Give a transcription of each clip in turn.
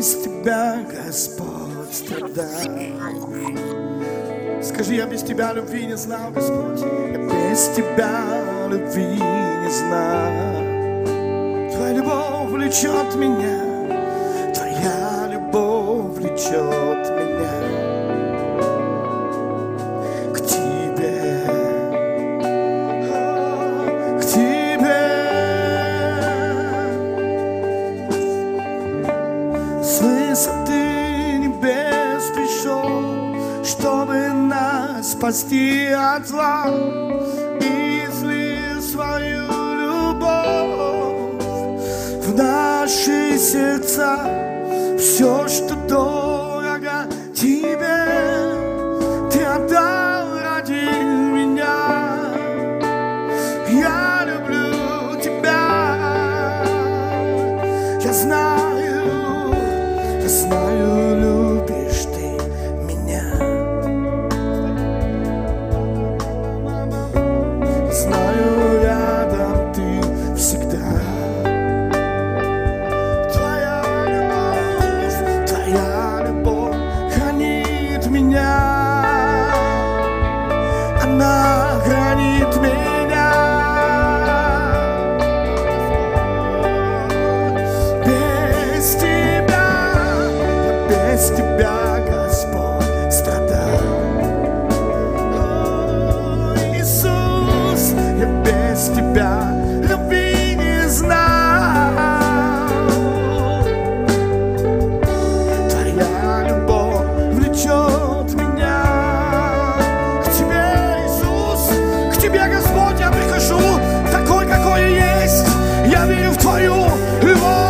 без Тебя, Господь, страдал. Скажи, я без Тебя любви не знал, Господь. Я без Тебя любви не знал. Твоя любовь влечет меня, Твоя любовь влечет меня к Тебе, к Тебе. С высоты небес пришел, чтобы нас спасти от зла, и излил свою любовь в наши сердца. Все, что дорого Тебе, Ты отдал ради меня. Я люблю Тебя. Я знаю, любишь Ты меня. Знаю, рядом Ты всегда. Твоя любовь хранит меня. Она хранит меня. Без Тебя, Господь, страдал. О, Иисус, я без Тебя любви не знал. Твоя любовь влечет меня к Тебе, Иисус, к Тебе, Господь, я прихожу такой, какой я есть. Я верю в Твою любовь.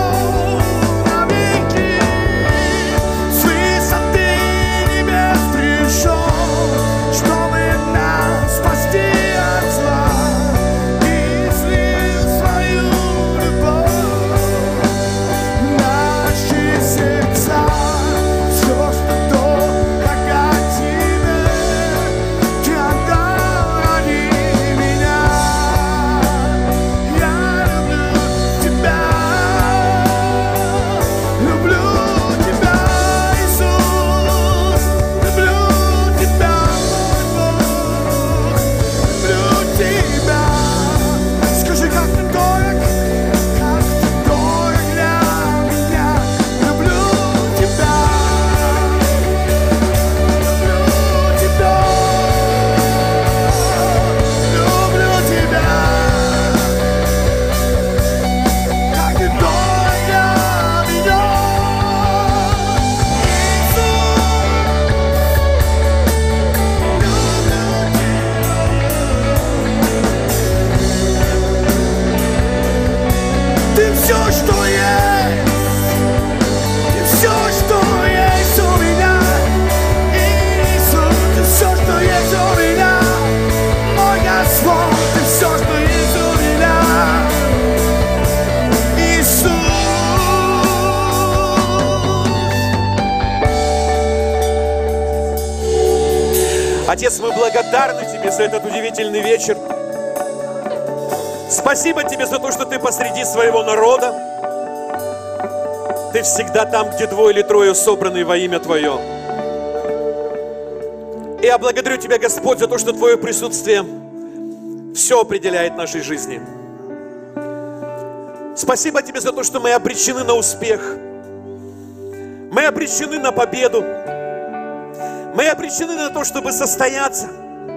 Отец, мы благодарны Тебе за этот удивительный вечер. Спасибо Тебе за то, что Ты посреди своего народа. Ты всегда там, где двое или трое собраны во имя Твое. И я благодарю Тебя, Господь, за то, что Твое присутствие все определяет в нашей жизни. Спасибо Тебе за то, что мы обречены на успех. Мы обречены на победу. Мы обречены на то, чтобы состояться.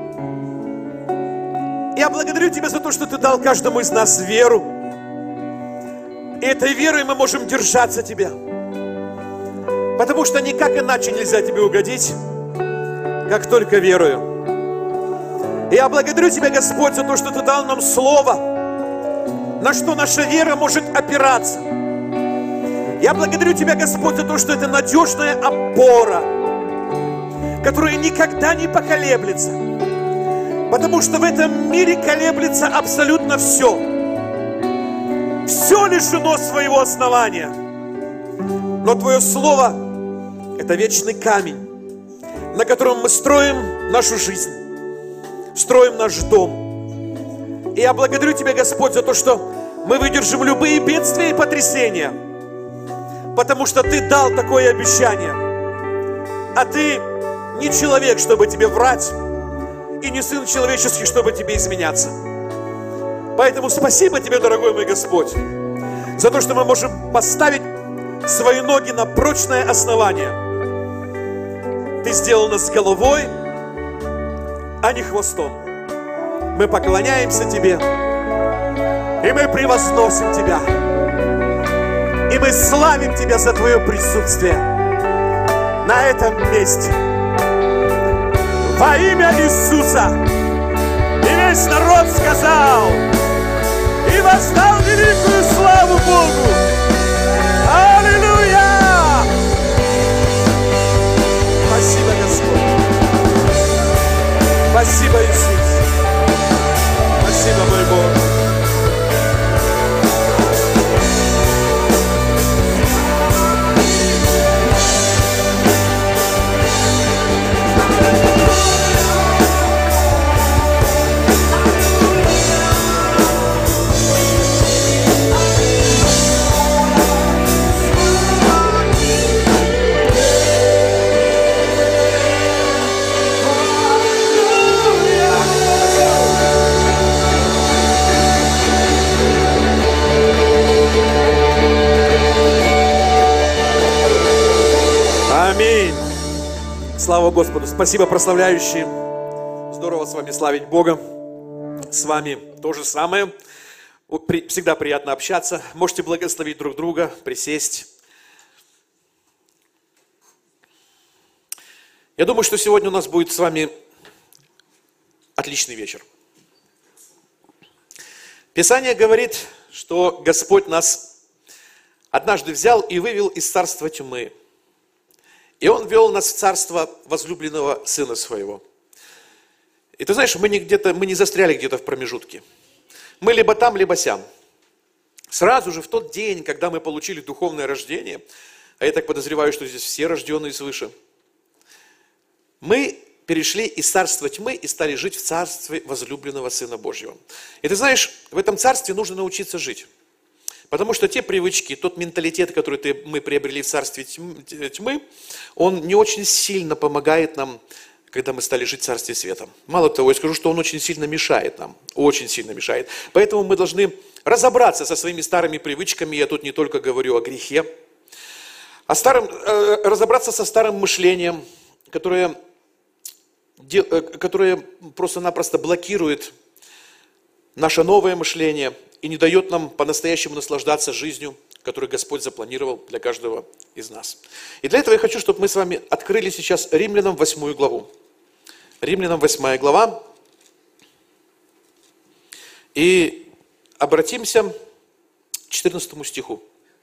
Я благодарю Тебя за то, что Ты дал каждому из нас веру. И этой верой мы можем держаться Тебя. Потому что никак иначе нельзя Тебе угодить, как только верую. И я благодарю Тебя, Господь, за то, что Ты дал нам слово, на что наша вера может опираться. Я благодарю Тебя, Господь, за то, что это надежная опора, которая никогда не поколеблется. Потому что в этом мире колеблется абсолютно все. Все лишено своего основания. Но Твое Слово – это вечный камень, на котором мы строим нашу жизнь, строим наш дом. И я благодарю Тебя, Господь, за то, что мы выдержим любые бедствия и потрясения, потому что Ты дал такое обещание. А Ты не человек, чтобы Тебе врать, и не сын человеческий, чтобы Тебе изменяться. Поэтому спасибо Тебе, дорогой мой Господь, за то, что мы можем поставить свои ноги на прочное основание. Ты сделал нас головой, а не хвостом. Мы поклоняемся Тебе, и мы превозносим Тебя, и мы славим Тебя за Твое присутствие на этом месте. Во имя Иисуса. И весь народ сказал, и воздал великую славу Богу. Аллилуйя! Спасибо, Господь. Спасибо, Иисус. Спасибо, мой Бог. Аминь. Слава Господу. Спасибо, прославляющие. Здорово с вами славить Бога. С вами то же самое. Всегда приятно общаться. Можете благословить друг друга, присесть. Я думаю, что сегодня у нас будет с вами отличный вечер. Писание говорит, что Господь нас однажды взял и вывел из царства тьмы. И Он вел нас в царство возлюбленного Сына Своего. И ты знаешь, мы не застряли где-то в промежутке. Мы либо там, либо сям. Сразу же в тот день, когда мы получили духовное рождение, а я так подозреваю, что здесь все рожденные свыше, мы перешли из царства тьмы и стали жить в царстве возлюбленного Сына Божьего. И ты знаешь, в этом царстве нужно научиться жить. Потому что те привычки, тот менталитет, который мы приобрели в царстве тьмы, он не очень сильно помогает нам, когда мы стали жить в царстве света. Мало того, я скажу, что он очень сильно мешает нам, очень сильно мешает. Поэтому мы должны разобраться со своими старыми привычками, я тут не только говорю о грехе, разобраться со старым мышлением, которое просто-напросто блокирует наше новое мышление и не дает нам по-настоящему наслаждаться жизнью, которую Господь запланировал для каждого из нас. И для этого я хочу, чтобы мы с вами открыли сейчас Римлянам 8 главу. Римлянам 8 глава. И обратимся к 14 стиху.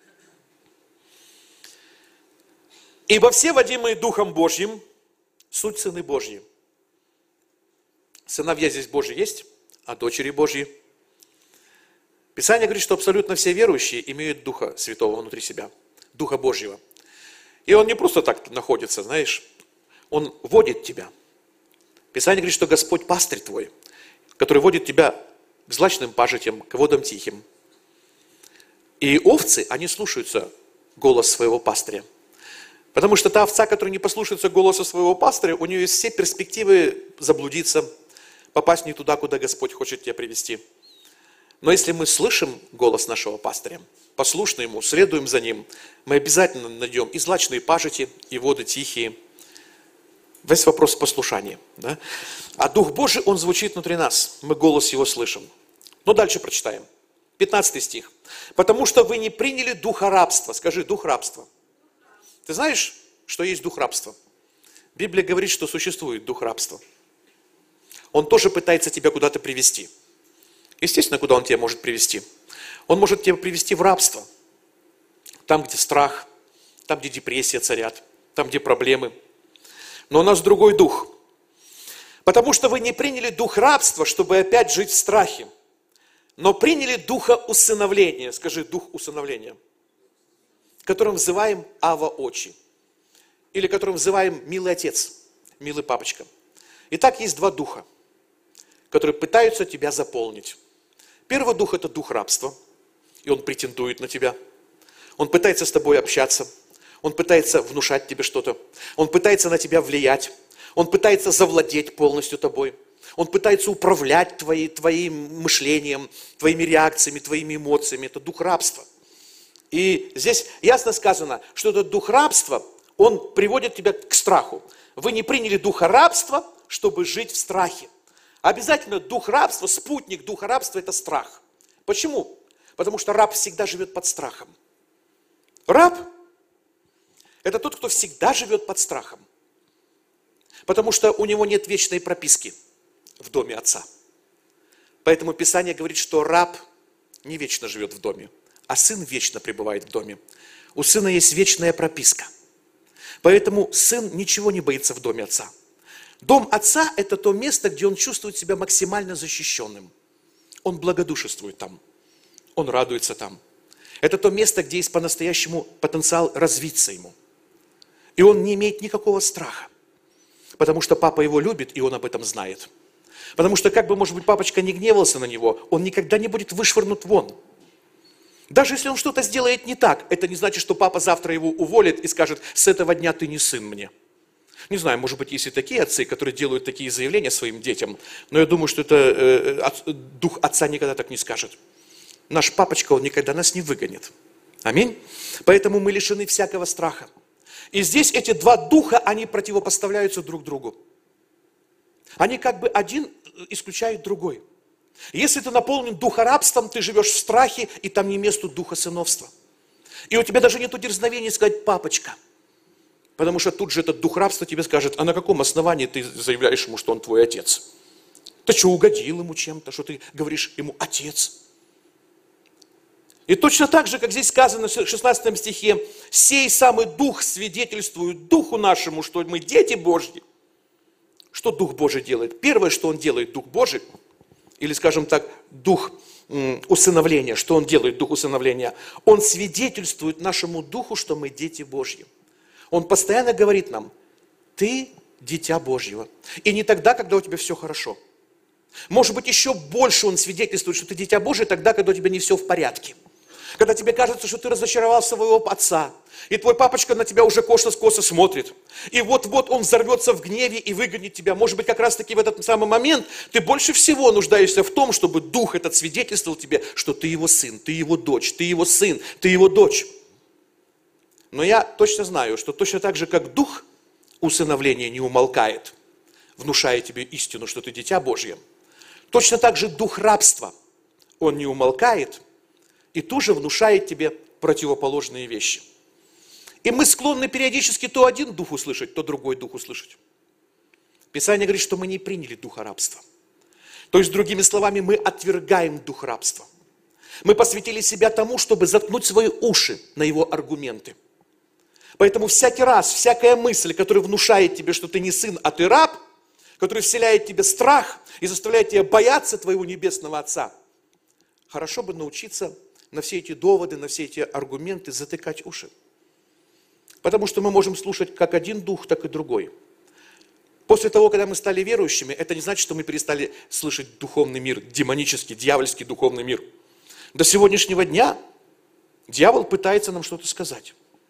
«Ибо все, водимые Духом Божьим, суть сыны Божьи». Сыновья здесь Божьи есть, а дочери Божьи. Писание говорит, что абсолютно все верующие имеют Духа Святого внутри себя, Духа Божьего. И Он не просто так находится, знаешь, Он водит тебя. Писание говорит, что Господь пастырь твой, который водит тебя к злачным пажитям, к водам тихим. И овцы, они слушаются голос своего пастыря. Потому что та овца, которая не послушается голоса своего пастыря, у нее есть все перспективы заблудиться, попасть не туда, куда Господь хочет тебя привести. Но если мы слышим голос нашего пастыря, послушны ему, следуем за ним, мы обязательно найдем и злачные пажити, и воды тихие. Весь вопрос послушания. Да? А Дух Божий, Он звучит внутри нас. Мы голос Его слышим. Но дальше прочитаем. 15 стих. «Потому что вы не приняли духа рабства». Скажи, дух рабства. Ты знаешь, что есть дух рабства? Библия говорит, что существует дух рабства. Он тоже пытается тебя куда-то привести. Естественно, куда он тебя может привести? Он может тебя привести в рабство. Там, где страх, там, где депрессия царят, там, где проблемы. Но у нас другой дух. Потому что вы не приняли дух рабства, чтобы опять жить в страхе, но приняли духа усыновления. Скажи, дух усыновления. Которым взываем Ава Очи. Или которым взываем милый отец, милый папочка. Итак, есть два духа, которые пытаются тебя заполнить. Первый дух – это дух рабства, и он претендует на тебя. Он пытается с тобой общаться. Он пытается внушать тебе что-то. Он пытается на тебя влиять. Он пытается завладеть полностью тобой. Он пытается управлять твоим мышлением, твоими реакциями, твоими эмоциями. Это дух рабства. И здесь ясно сказано, что этот дух рабства, он приводит тебя к страху. Вы не приняли духа рабства, чтобы жить в страхе. Обязательно дух рабства, спутник духа рабства – это страх. Почему? Потому что раб всегда живет под страхом. Раб – это тот, кто всегда живет под страхом. Потому что у него нет вечной прописки в доме отца. Поэтому Писание говорит, что раб не вечно живет в доме, а сын вечно пребывает в доме. У сына есть вечная прописка. Поэтому сын ничего не боится в доме отца. Дом отца – это то место, где он чувствует себя максимально защищенным. Он благодушествует там, он радуется там. Это то место, где есть по-настоящему потенциал развиться ему. И он не имеет никакого страха, потому что папа его любит, и он об этом знает. Потому что, как бы, может быть, папочка не гневался на него, он никогда не будет вышвырнут вон. Даже если он что-то сделает не так, это не значит, что папа завтра его уволит и скажет: с этого дня ты не сын мне. Не знаю, может быть, есть и такие отцы, которые делают такие заявления своим детям, но я думаю, что это дух отца никогда так не скажет. Наш папочка, он никогда нас не выгонит. Аминь. Поэтому мы лишены всякого страха. И здесь эти два духа, они противопоставляются друг другу. Они как бы один исключают другой. Если ты наполнен духорабством, ты живешь в страхе, и там не место духа сыновства. И у тебя даже нет дерзновения сказать: папочка. Потому что тут же этот дух рабства тебе скажет: а на каком основании ты заявляешь ему, что он твой отец? Ты что, угодил ему чем-то, что ты говоришь ему отец? И точно так же, как здесь сказано в 16 стихе: сей самый дух свидетельствует духу нашему, что мы дети Божьи. Что Дух Божий делает? Первое, что Он делает, Дух Божий, или, скажем так, Дух усыновления, что Он делает, Дух усыновления? Он свидетельствует нашему Духу, что мы дети Божьи. Он постоянно говорит нам: ты дитя Божьего. И не тогда, когда у тебя все хорошо. Может быть, еще больше Он свидетельствует, что ты дитя Божье, тогда, когда у тебя не все в порядке. Когда тебе кажется, что ты разочаровал своего отца, и твой папочка на тебя уже косо смотрит, и вот-вот он взорвется в гневе и выгонит тебя. Может быть, как раз-таки в этот самый момент ты больше всего нуждаешься в том, чтобы Дух этот свидетельствовал тебе, что ты его сын, ты его дочь, ты его сын, ты его дочь. Но я точно знаю, что точно так же, как Дух усыновления не умолкает, внушая тебе истину, что ты дитя Божье, точно так же Дух рабства, он не умолкает, и тоже внушает тебе противоположные вещи. И мы склонны периодически то один дух услышать, то другой дух услышать. Писание говорит, что мы не приняли духа рабства. То есть, другими словами, мы отвергаем дух рабства. Мы посвятили себя тому, чтобы заткнуть свои уши на его аргументы. Поэтому всякий раз, всякая мысль, которая внушает тебе, что ты не сын, а ты раб, которая вселяет в тебе страх и заставляет тебя бояться твоего небесного Отца, хорошо бы научиться на все эти доводы, на все эти аргументы затыкать уши. Потому что мы можем слушать как один дух, так и другой. После того, когда мы стали верующими, это не значит, что мы перестали слышать духовный мир, демонический, дьявольский духовный мир. До сегодняшнего дня дьявол пытается нам что-то сказать.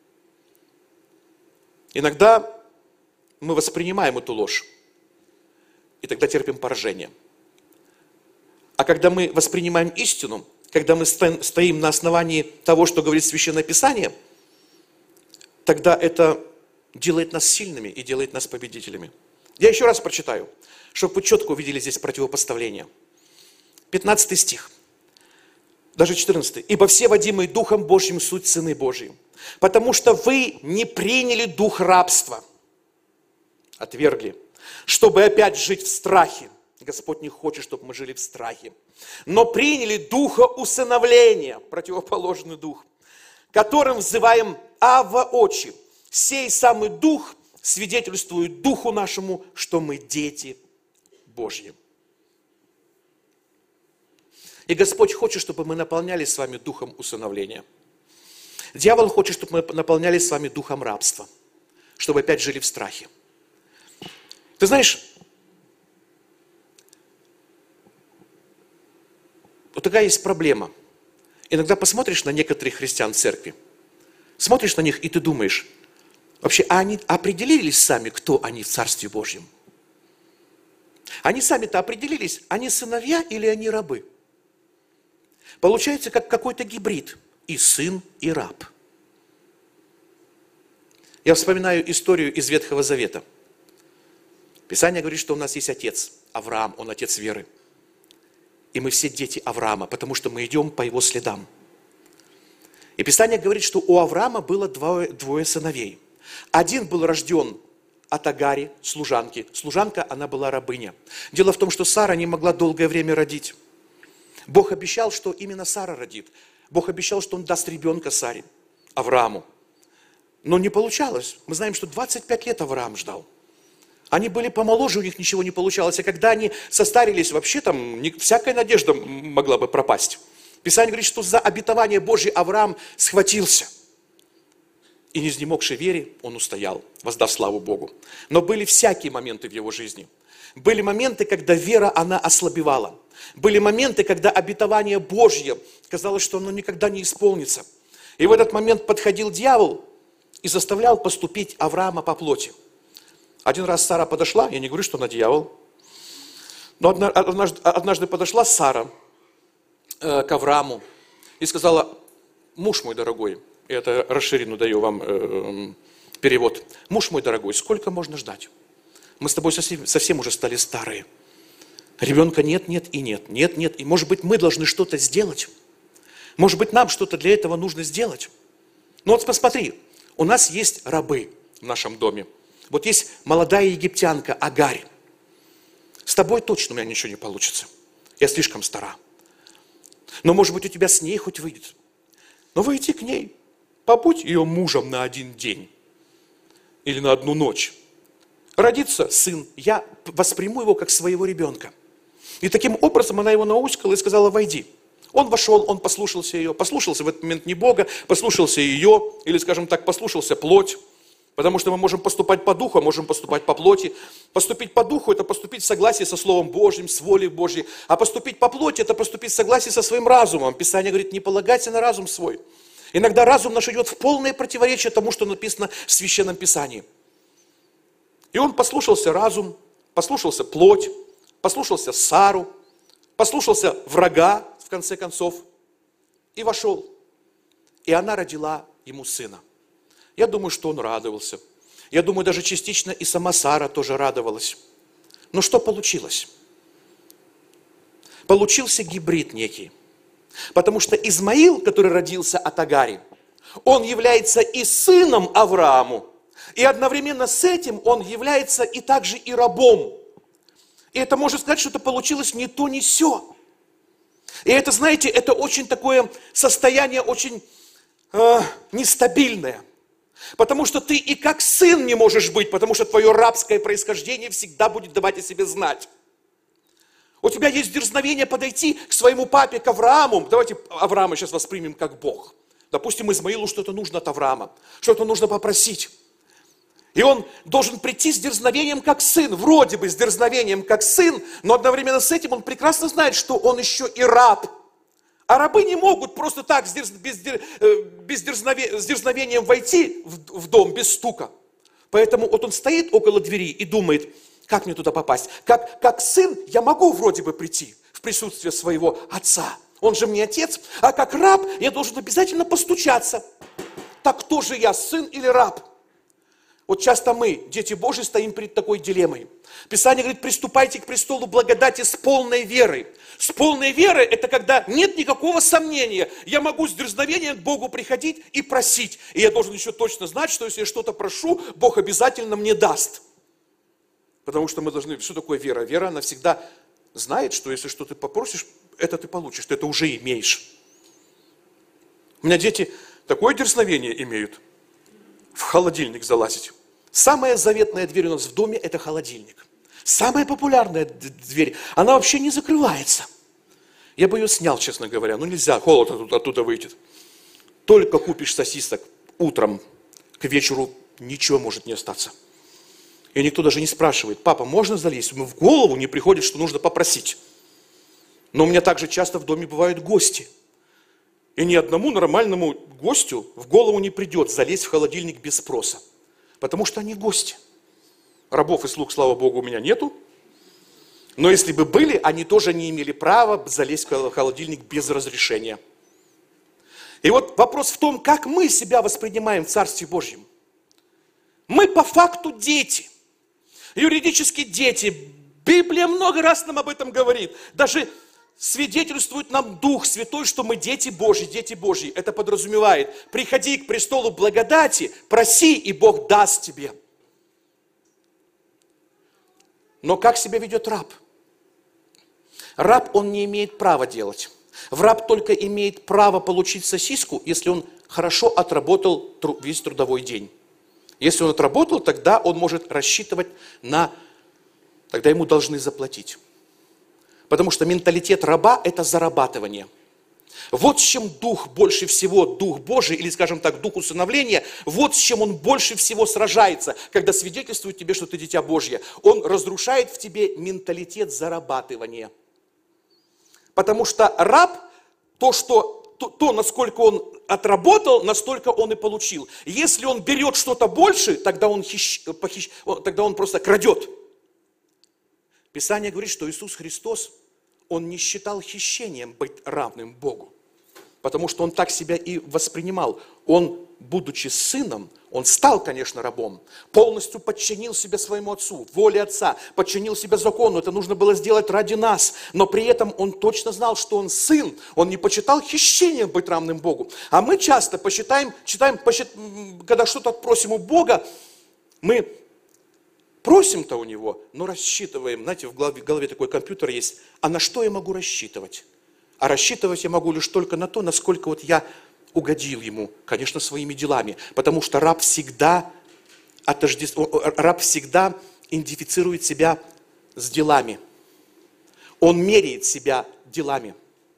Иногда мы воспринимаем эту ложь, и тогда терпим поражение. А когда мы воспринимаем истину, когда мы стоим на основании того, что говорит Священное Писание, тогда это делает нас сильными и делает нас победителями. Я еще раз прочитаю, чтобы вы четко увидели здесь противопоставление. 15 стих, даже 14. «Ибо все, водимые Духом Божьим, суть сыны Божьи, потому что вы не приняли дух рабства, отвергли, чтобы опять жить в страхе». Господь не хочет, чтобы мы жили в страхе. «Но приняли духа усыновления», противоположный дух, «которым взываем Авва Отче. Сей самый дух свидетельствует духу нашему, что мы дети Божьи». И Господь хочет, чтобы мы наполнялись с вами духом усыновления. Дьявол хочет, чтобы мы наполнялись с вами духом рабства, чтобы опять жили в страхе. Ты знаешь, вот такая есть проблема. Иногда посмотришь на некоторых христиан в церкви, Смотришь на них, и ты думаешь, вообще, а они определились сами, кто они в Царстве Божьем? Они сами-то определились, они сыновья или они рабы? Получается, как какой-то гибрид, и сын, и раб. Я вспоминаю историю из Ветхого Завета. Писание говорит, что у нас есть отец, Авраам, он отец веры. И мы все дети Авраама, потому что мы идем по его следам. И Писание говорит, что у Авраама было двое сыновей. Один был рожден от Агари, служанки. Служанка, она была рабыня. Дело в том, что Сара не могла долгое время родить. Бог обещал, что именно Сара родит. Бог обещал, что Он даст ребенка Саре, Аврааму. Но не получалось. Мы знаем, что 25 лет Авраам ждал. Они были помоложе, у них ничего не получалось. А когда они состарились, вообще там всякая надежда могла бы пропасть. Писание говорит, что за обетование Божье Авраам схватился. И не изнемогшей вере он устоял, воздав славу Богу. Но были всякие моменты в его жизни. Были моменты, когда вера, она ослабевала. Были моменты, когда обетование Божье, казалось, что оно никогда не исполнится. И в этот момент подходил дьявол и заставлял поступить Авраама по плоти. Один раз Сара подошла, я не говорю, что она дьявол, но однажды подошла Сара к Аврааму и сказала: муж мой дорогой, это расширенную даю вам перевод, муж мой дорогой, сколько можно ждать? Мы с тобой совсем уже стали старые. Ребенка нет, нет и нет, нет, нет. И может быть мы должны что-то сделать. Может быть нам что-то для этого нужно сделать. Но вот посмотри, у нас есть рабы в нашем доме. Вот есть молодая египтянка Агарь. С тобой точно у меня ничего не получится. Я слишком стара. Но может быть у тебя с ней хоть выйдет. Но войти к ней, побудь ее мужем на один день. Или на одну ночь. Родится сын, я восприму его как своего ребенка. И таким образом она его науськала и сказала: войди. Он вошел, он послушался ее, послушался в этот момент не Бога, послушался ее, или, скажем так, послушался плоть. Потому что мы можем поступать по духу, а можем поступать по плоти. Поступить по духу – это поступить в согласии со Словом Божьим, с волей Божьей. А поступить по плоти – это поступить в согласии со своим разумом. Писание говорит: не полагайся на разум свой. Иногда разум наш идет в полное противоречие тому, что написано в Священном Писании. И он послушался разум, послушался плоть, послушался Сару, послушался врага, в конце концов, и вошел. И она родила ему сына. Я думаю, что он радовался. Я думаю, даже частично и сама Сара тоже радовалась. Но что получилось? Получился гибрид некий. Потому что Измаил, который родился от Агари, он является и сыном Аврааму, и одновременно с этим он является и также и рабом. И это можно сказать, что это получилось ни то, ни сё. И это, знаете, это очень такое состояние, очень нестабильное. Потому что ты и как сын не можешь быть, потому что твое рабское происхождение всегда будет давать о себе знать. У тебя есть дерзновение подойти к своему папе, к Аврааму. Давайте Авраама сейчас воспримем как Бог. Допустим, Измаилу что-то нужно от Авраама, что-то нужно попросить. И он должен прийти с дерзновением как сын, вроде бы с дерзновением как сын, но одновременно с этим он прекрасно знает, что он еще и раб. А рабы не могут просто так с дерзновением войти в дом без стука. Поэтому вот он стоит около двери и думает: как мне туда попасть? Как сын я могу вроде бы прийти в присутствие своего отца. Он же мне отец, а как раб я должен обязательно постучаться. Так кто же я, сын или раб? Вот часто мы, дети Божьи, стоим перед такой дилеммой. Писание говорит: приступайте к престолу благодати с полной верой. С полной верой – это когда нет никакого сомнения. Я могу с дерзновением к Богу приходить и просить. И я должен еще точно знать, что если я что-то прошу, Бог обязательно мне даст. Потому что мы должны... Что такое вера? Вера, она всегда знает, что если что ты попросишь, это ты получишь, ты это уже имеешь. У меня дети такое дерзновение имеют. В холодильник залазить. Самая заветная дверь у нас в доме – это холодильник. Самая популярная дверь, она вообще не закрывается. Я бы ее снял, честно говоря. Ну нельзя, холод оттуда выйдет. Только купишь сосисок утром, к вечеру ничего может не остаться. И никто даже не спрашивает: папа, можно залезть? Ему в голову не приходит, что нужно попросить. Но у меня также часто в доме бывают гости. И ни одному нормальному гостю в голову не придет залезть в холодильник без спроса. Потому что они гости. Рабов и слуг, слава Богу, у меня нету. Но если бы были, они тоже не имели права залезть в холодильник без разрешения. И вот вопрос в том, как мы себя воспринимаем в Царстве Божьем. Мы по факту дети. Юридически дети. Библия много раз нам об этом говорит. Даже свидетельствует нам Дух Святой, что мы дети Божьи, дети Божьи. Это подразумевает: приходи к престолу благодати, проси, и Бог даст тебе. Но как себя ведет раб? Раб, он не имеет права делать. Раб только имеет право получить сосиску, если он хорошо отработал весь трудовой день. Если он отработал, тогда он может рассчитывать тогда ему должны заплатить. Потому что менталитет раба – это зарабатывание. Вот с чем Дух больше всего, Дух Божий, или, скажем так, Дух усыновления, вот с чем он больше всего сражается, когда свидетельствует тебе, что ты дитя Божье. Он разрушает в тебе менталитет зарабатывания. Потому что раб, то, насколько он отработал, настолько он и получил. Если он берет что-то больше, тогда он просто крадет. Писание говорит, что Иисус Христос, Он не считал хищением быть равным Богу. Потому что Он так себя и воспринимал. Он, будучи сыном, Он стал, конечно, рабом. Полностью подчинил себя своему отцу, воле отца, подчинил себя закону. Это нужно было сделать ради нас. Но при этом Он точно знал, что Он сын. Он не почитал хищением быть равным Богу. А мы часто когда что-то просим у Бога, мы просим-то у Него, но рассчитываем. Знаете, в голове такой компьютер есть. А на что я могу рассчитывать? А рассчитывать я могу лишь только на то, насколько вот я угодил Ему, конечно, своими делами. Потому что раб всегда идентифицирует себя с делами. Он меряет себя делами.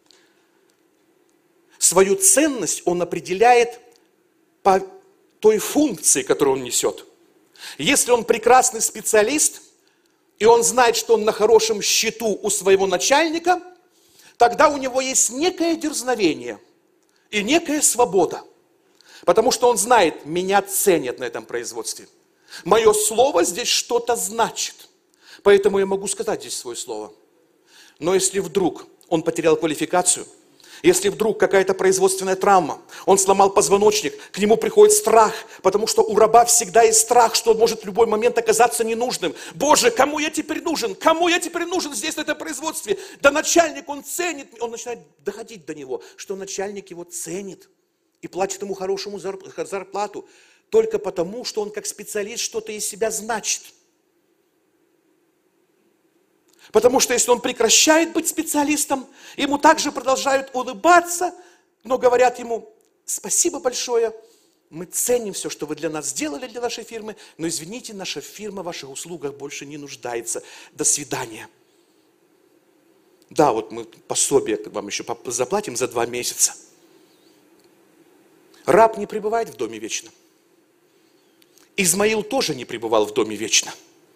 Свою ценность он определяет по той функции, которую он несет. Если он прекрасный специалист, и он знает, что он на хорошем счету у своего начальника, тогда у него есть некое дерзновение и некая свобода. Потому что он знает, меня ценят на этом производстве. Мое слово здесь что-то значит. Поэтому я могу сказать здесь свое слово. Но если вдруг он потерял квалификацию, если вдруг какая-то производственная травма, он сломал позвоночник, к нему приходит страх, потому что у раба всегда есть страх, что он может в любой момент оказаться ненужным. Боже, кому я теперь нужен? Кому я теперь нужен здесь, на этом производстве? Да начальник, он ценит, он начинает доходить до него, что начальник его ценит и платит ему хорошую зарплату, только потому, что он как специалист что-то из себя значит. Потому что если он прекращает быть специалистом, ему также продолжают улыбаться, но говорят ему: спасибо большое, мы ценим все, что вы для нас сделали, для нашей фирмы, но извините, наша фирма в ваших услугах больше не нуждается. До свидания. Да, вот мы пособие вам еще заплатим за 2 месяца. Раб не пребывает в доме вечно. Измаил тоже не пребывал в доме вечно.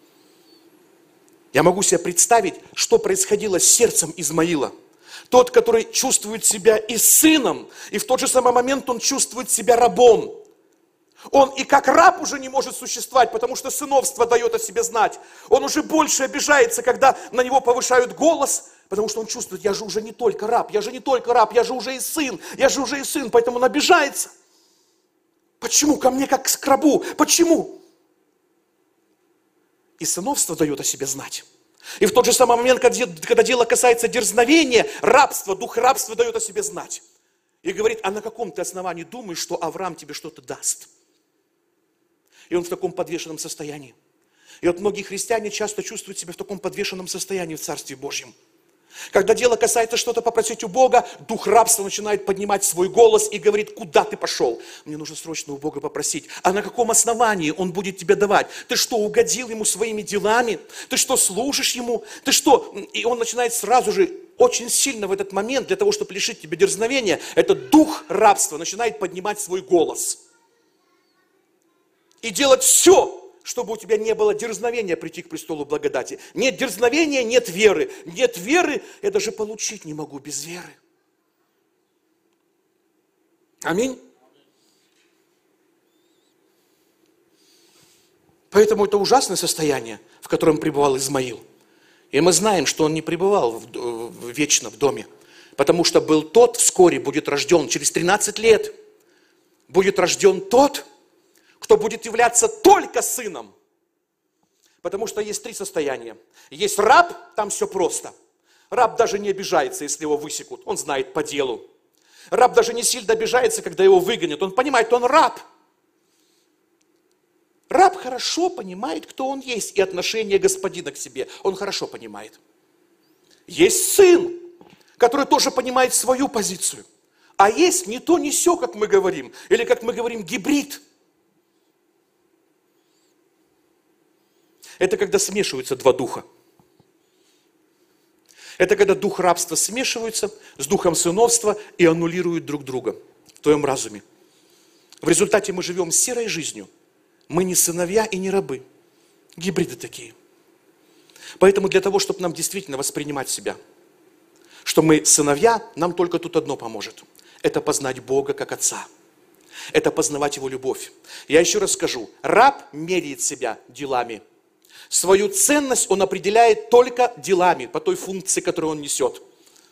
Я могу себе представить, что происходило с сердцем Измаила. Тот, который чувствует себя и сыном, и в тот же самый момент он чувствует себя рабом. Он и как раб уже не может существовать, потому что сыновство дает о себе знать. Он уже больше обижается, когда на него повышают голос, потому что он чувствует: я же уже не только раб, я же уже и сын, поэтому он обижается. Почему ко мне как к рабу? Почему? И сыновство дает о себе знать. И в тот же самый момент, когда дело касается дерзновения, рабства, дух рабства дает о себе знать. И говорит: а на каком ты основании думаешь, что Авраам тебе что-то даст? И он в таком подвешенном состоянии. И вот многие христиане часто чувствуют себя в таком подвешенном состоянии в Царстве Божьем. Когда дело касается что-то попросить у Бога, дух рабства начинает поднимать свой голос и говорит: куда ты пошел? Мне нужно срочно у Бога попросить. А на каком основании Он будет тебе давать? Ты что, угодил Ему своими делами? Ты что, служишь Ему? Ты что? И он начинает сразу же, очень сильно в этот момент, для того, чтобы лишить тебя дерзновения, этот дух рабства начинает поднимать свой голос. И делать все, чтобы у тебя не было дерзновения прийти к престолу благодати. Нет дерзновения, нет веры. Нет веры, я даже получить не могу без веры. Аминь. Поэтому это ужасное состояние, в котором пребывал Измаил. И мы знаем, что он не пребывал вечно в доме, потому что был тот, вскоре будет рожден, через 13 лет, будет рожден тот, кто будет являться только сыном. Потому что есть 3 состояния. Есть раб, там все просто. Раб даже не обижается, если его высекут, он знает по делу. Раб даже не сильно обижается, когда его выгонят, он понимает, он раб. Раб хорошо понимает, кто он есть, и отношение господина к себе. Он хорошо понимает. Есть сын, который тоже понимает свою позицию. А есть не то, не сё, как мы говорим. Или, как мы говорим, гибрид. Это когда смешиваются 2 духа. Это когда дух рабства смешивается с духом сыновства и аннулируют друг друга в твоем разуме. В результате мы живем серой жизнью. Мы не сыновья и не рабы. Гибриды такие. Поэтому для того, чтобы нам действительно воспринимать себя, что мы сыновья, нам только тут одно поможет. Это познать Бога как Отца. Это познавать Его любовь. Я еще раз скажу. Раб меряет себя делами. Свою ценность он определяет только делами, по той функции, которую он несет.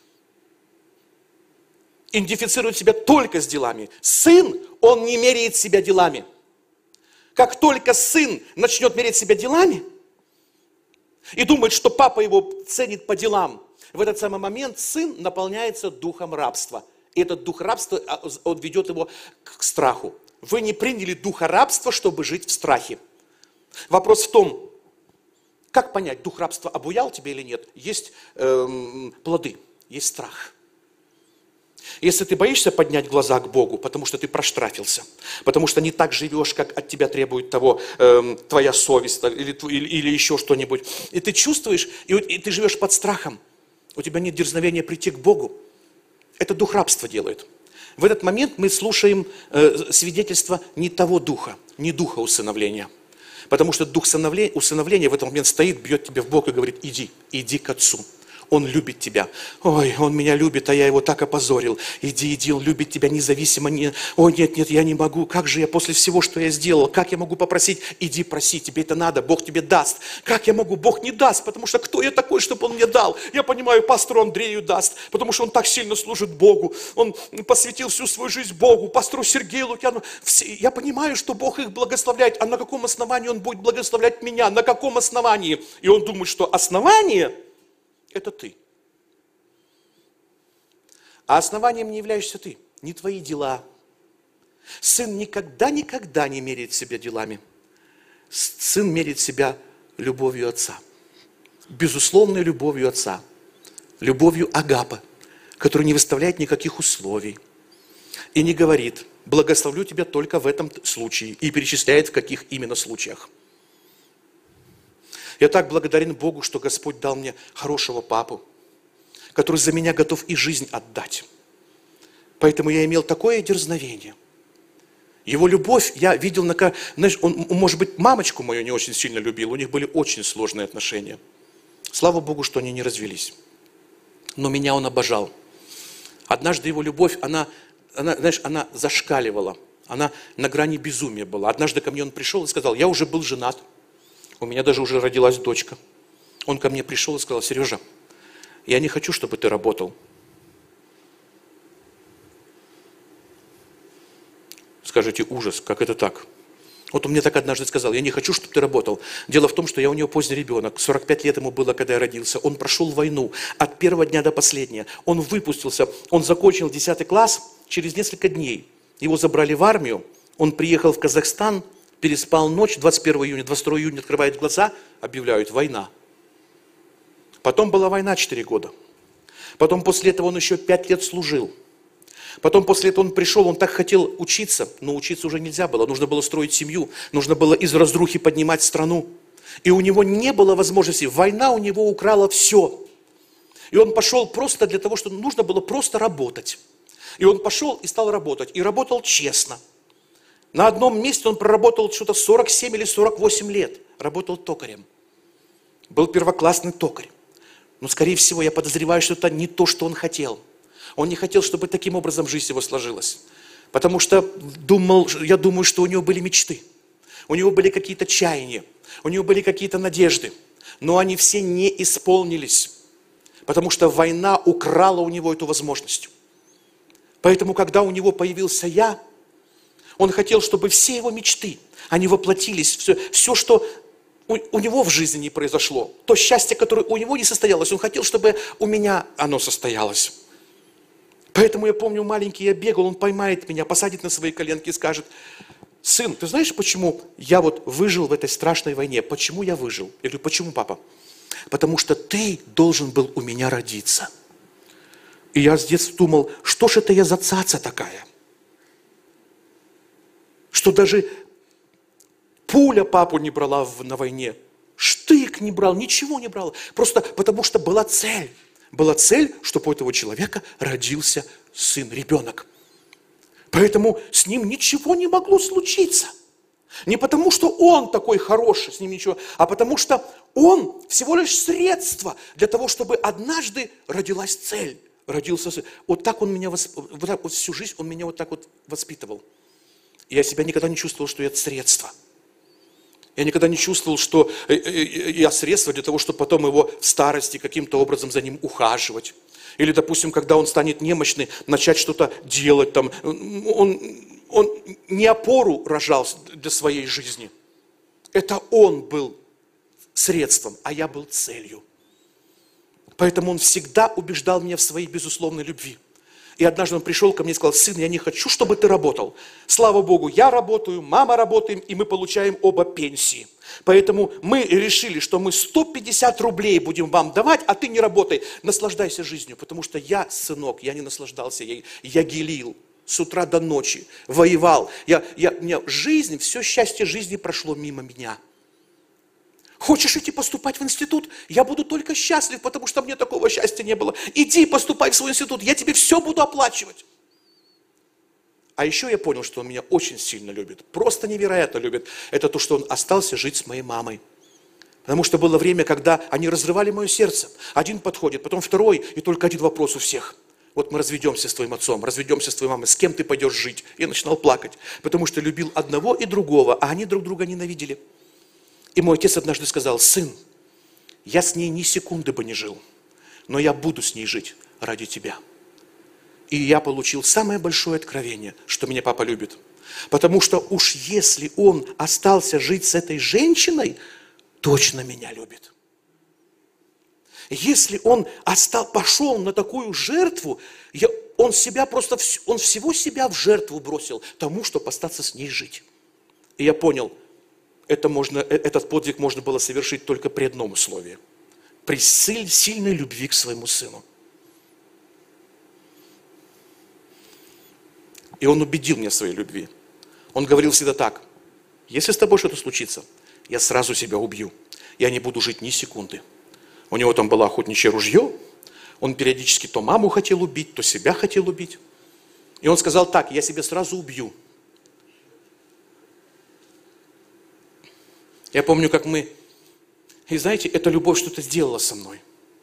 Идентифицирует себя только с делами. Сын, он не меряет себя делами. Как только сын начнет мерить себя делами и думает, что папа его ценит по делам, в этот самый момент сын наполняется духом рабства. И этот дух рабства, он ведет его к страху. Вы не приняли духа рабства, чтобы жить в страхе. Вопрос в том, как понять, дух рабства обуял тебя или нет? Есть плоды, есть страх. Если ты боишься поднять глаза к Богу, потому что ты проштрафился, потому что не так живешь, как от тебя требует того твоя совесть или еще что-нибудь, и ты чувствуешь, и ты живешь под страхом, у тебя нет дерзновения прийти к Богу, это дух рабства делает. В этот момент мы слушаем свидетельство не того духа, не духа усыновления. Потому что дух усыновления в этот момент стоит, бьет тебе в бок и говорит, иди к Отцу. Он любит тебя. Ой, он меня любит, а я его так опозорил. Иди, он любит тебя независимо. Ой, нет, я не могу. Как же я после всего, что я сделал, как я могу попросить? Иди проси, тебе это надо, Бог тебе даст. Как я могу? Бог не даст, потому что кто я такой, чтобы он мне дал? Я понимаю, пастору Андрею даст, потому что он так сильно служит Богу. Он посвятил всю свою жизнь Богу, пастору Сергею Лукьяну. Я понимаю, что Бог их благословляет. А на каком основании он будет благословлять меня? На каком основании? И он думает, что основание – это ты. А основанием не являешься ты, не твои дела. Сын никогда не меряет себя делами. Сын меряет себя любовью Отца. Безусловной любовью Отца. Любовью Агапа, который не выставляет никаких условий. И не говорит, благословлю тебя только в этом случае. И перечисляет, в каких именно случаях. Я так благодарен Богу, что Господь дал мне хорошего папу, который за меня готов и жизнь отдать. Поэтому я имел такое дерзновение. Его любовь я видел, знаешь, он, может быть, мамочку мою не очень сильно любил, у них были очень сложные отношения. Слава Богу, что они не развелись. Но меня он обожал. Однажды его любовь, она зашкаливала, она на грани безумия была. Однажды ко мне он пришел и сказал, я уже был женат. У меня даже уже родилась дочка. Он ко мне пришел и сказал, Сережа, я не хочу, чтобы ты работал. Скажите, ужас, как это так? Вот он мне так однажды сказал, я не хочу, чтобы ты работал. Дело в том, что я у него поздний ребенок, 45 лет ему было, когда я родился. Он прошел войну от первого дня до последнего. Он выпустился, он закончил 10 класс через несколько дней. Его забрали в армию, он приехал в Казахстан, переспал ночь, 21 июня, 22 июня открывает глаза, объявляют война. Потом была война 4 года. Потом после этого он еще 5 лет служил. Потом после этого он пришел, он так хотел учиться, но учиться уже нельзя было. Нужно было строить семью, нужно было из разрухи поднимать страну. И у него не было возможности. Война у него украла все. И он пошел просто для того, что нужно было просто работать. И он пошел и стал работать. И работал честно. На одном месте он проработал что-то 47 или 48 лет. Работал токарем. Был первоклассный токарь. Но, скорее всего, я подозреваю, что это не то, что он хотел. Он не хотел, чтобы таким образом жизнь его сложилась. Потому что я думаю, что у него были мечты, у него были какие-то чаяния, у него были какие-то надежды, но они все не исполнились, потому что война украла у него эту возможность. Поэтому, когда у него появился я, он хотел, чтобы все его мечты, они воплотились, все, что у него в жизни не произошло, то счастье, которое у него не состоялось, он хотел, чтобы у меня оно состоялось. Поэтому я помню, маленький я бегал, он поймает меня, посадит на свои коленки и скажет: сын, ты знаешь, почему я вот выжил в этой страшной войне? Почему я выжил? Я говорю: почему, папа? Потому что ты должен был у меня родиться. И я с детства думал, что ж это я за цаца такая? Что даже пуля папу не брала на войне, штык не брал, ничего не брал. Просто потому что была цель. Была цель, чтобы у этого человека родился сын, ребенок. Поэтому с ним ничего не могло случиться. Не потому, что он такой хороший, с ним ничего, а потому что он всего лишь средство для того, чтобы однажды родилась цель. Родился сын. Вот так он меня, вот так вот всю жизнь он меня вот так вот воспитывал. И я себя никогда не чувствовал, что я средство. Я никогда не чувствовал, что я средство для того, чтобы потом его в старости каким-то образом за ним ухаживать. Или, допустим, когда он станет немощный, начать что-то делать. Там. Он не опору рожал для своей жизни. Это он был средством, а я был целью. Поэтому он всегда убеждал меня в своей безусловной любви. И однажды он пришел ко мне и сказал: сын, я не хочу, чтобы ты работал. Слава Богу, я работаю, мама работаем, и мы получаем оба пенсии. Поэтому мы решили, что мы 150 рублей будем вам давать, а ты не работай. Наслаждайся жизнью, потому что я, сынок, я не наслаждался ей. Я гелил с утра до ночи, воевал. У меня жизнь, все счастье жизни прошло мимо меня. Хочешь идти поступать в институт? Я буду только счастлив, потому что мне такого счастья не было. Иди поступай в свой институт, я тебе все буду оплачивать. А еще я понял, что он меня очень сильно любит, просто невероятно любит. Это то, что он остался жить с моей мамой. Потому что было время, когда они разрывали мое сердце. Один подходит, потом второй, и только один вопрос у всех. Вот мы разведемся с твоим отцом, разведемся с твоей мамой, с кем ты пойдешь жить? Я начинал плакать, потому что любил одного и другого, а они друг друга ненавидели. И мой отец однажды сказал: сын, я с ней ни секунды бы не жил, но я буду с ней жить ради тебя. И я получил самое большое откровение, что меня папа любит. Потому что уж если он остался жить с этой женщиной, точно меня любит. Если он пошел на такую жертву, он всего себя в жертву бросил тому, чтобы остаться с ней жить. И я понял, этот подвиг можно было совершить только при одном условии. При сильной любви к своему сыну. И он убедил меня в своей любви. Он говорил всегда так: если с тобой что-то случится, я сразу себя убью. Я не буду жить ни секунды. У него там было охотничье ружье. Он периодически то маму хотел убить, то себя хотел убить. И он сказал так: я себя сразу убью. Я помню, как и знаете, эта любовь что-то сделала со мной.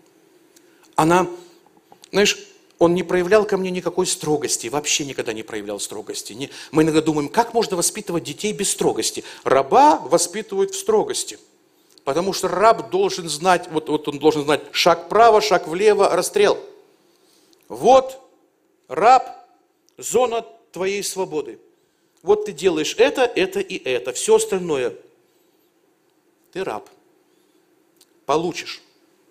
Он не проявлял ко мне никакой строгости, вообще никогда не проявлял строгости. Мы иногда думаем, как можно воспитывать детей без строгости? Раба воспитывают в строгости. Потому что раб должен знать, он должен знать шаг вправо, шаг влево, расстрел. Вот раб, зона твоей свободы. Вот ты делаешь это и это. Все остальное ты раб. Получишь.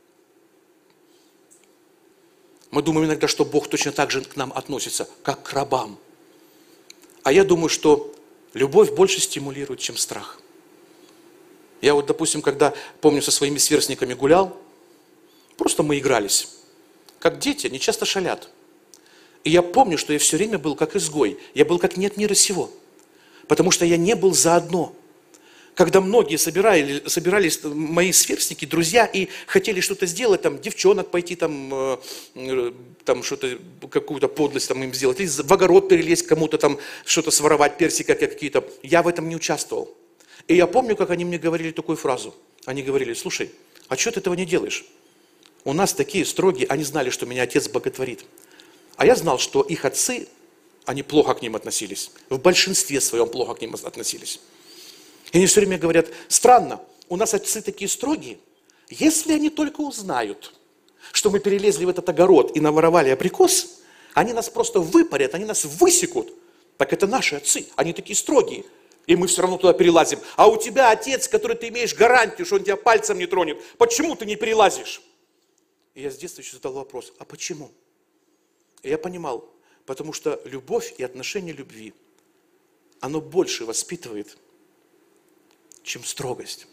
Мы думаем иногда, что Бог точно так же к нам относится, как к рабам. А я думаю, что любовь больше стимулирует, чем страх. Я допустим, когда, помню, со своими сверстниками гулял, просто мы игрались. Как дети, они часто шалят. И я помню, что я все время был как изгой. Я был как нет мира сего. Потому что я не был заодно. Когда многие собирались мои сверстники, друзья, и хотели что-то сделать, девчонок пойти, что-то, какую-то подлость им сделать, или в огород перелезть, кому-то что-то своровать, персика какие-то, я в этом не участвовал. И я помню, как они мне говорили такую фразу. Они говорили: слушай, а что ты этого не делаешь? У нас такие строгие, они знали, что меня отец боготворит. А я знал, что их отцы, они плохо к ним относились. В большинстве своем плохо к ним относились. И они все время говорят, странно, у нас отцы такие строгие. Если они только узнают, что мы перелезли в этот огород и наворовали абрикос, они нас просто выпарят, они нас высекут. Так это наши отцы, они такие строгие. И мы все равно туда перелазим. А у тебя отец, который ты имеешь гарантию, что он тебя пальцем не тронет. Почему ты не перелазишь? И я с детства еще задал вопрос, а почему? И я понимал, потому что любовь и отношение любви, оно больше воспитывает, чем строгость.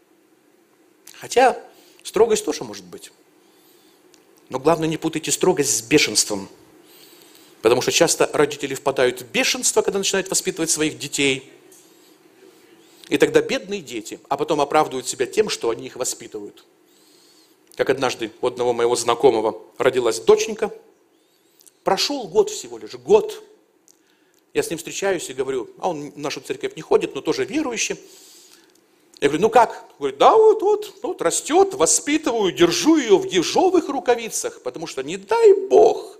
Хотя строгость тоже может быть. Но главное, не путайте строгость с бешенством. Потому что часто родители впадают в бешенство, когда начинают воспитывать своих детей. И тогда бедные дети, а потом оправдывают себя тем, что они их воспитывают. Как однажды у одного моего знакомого родилась доченька. Прошел год всего лишь, год. Я с ним встречаюсь и говорю, а он в нашу церковь не ходит, но тоже верующий. Я говорю, ну как? Говорит, да вот растет, воспитываю, держу ее в ежовых рукавицах, потому что не дай Бог.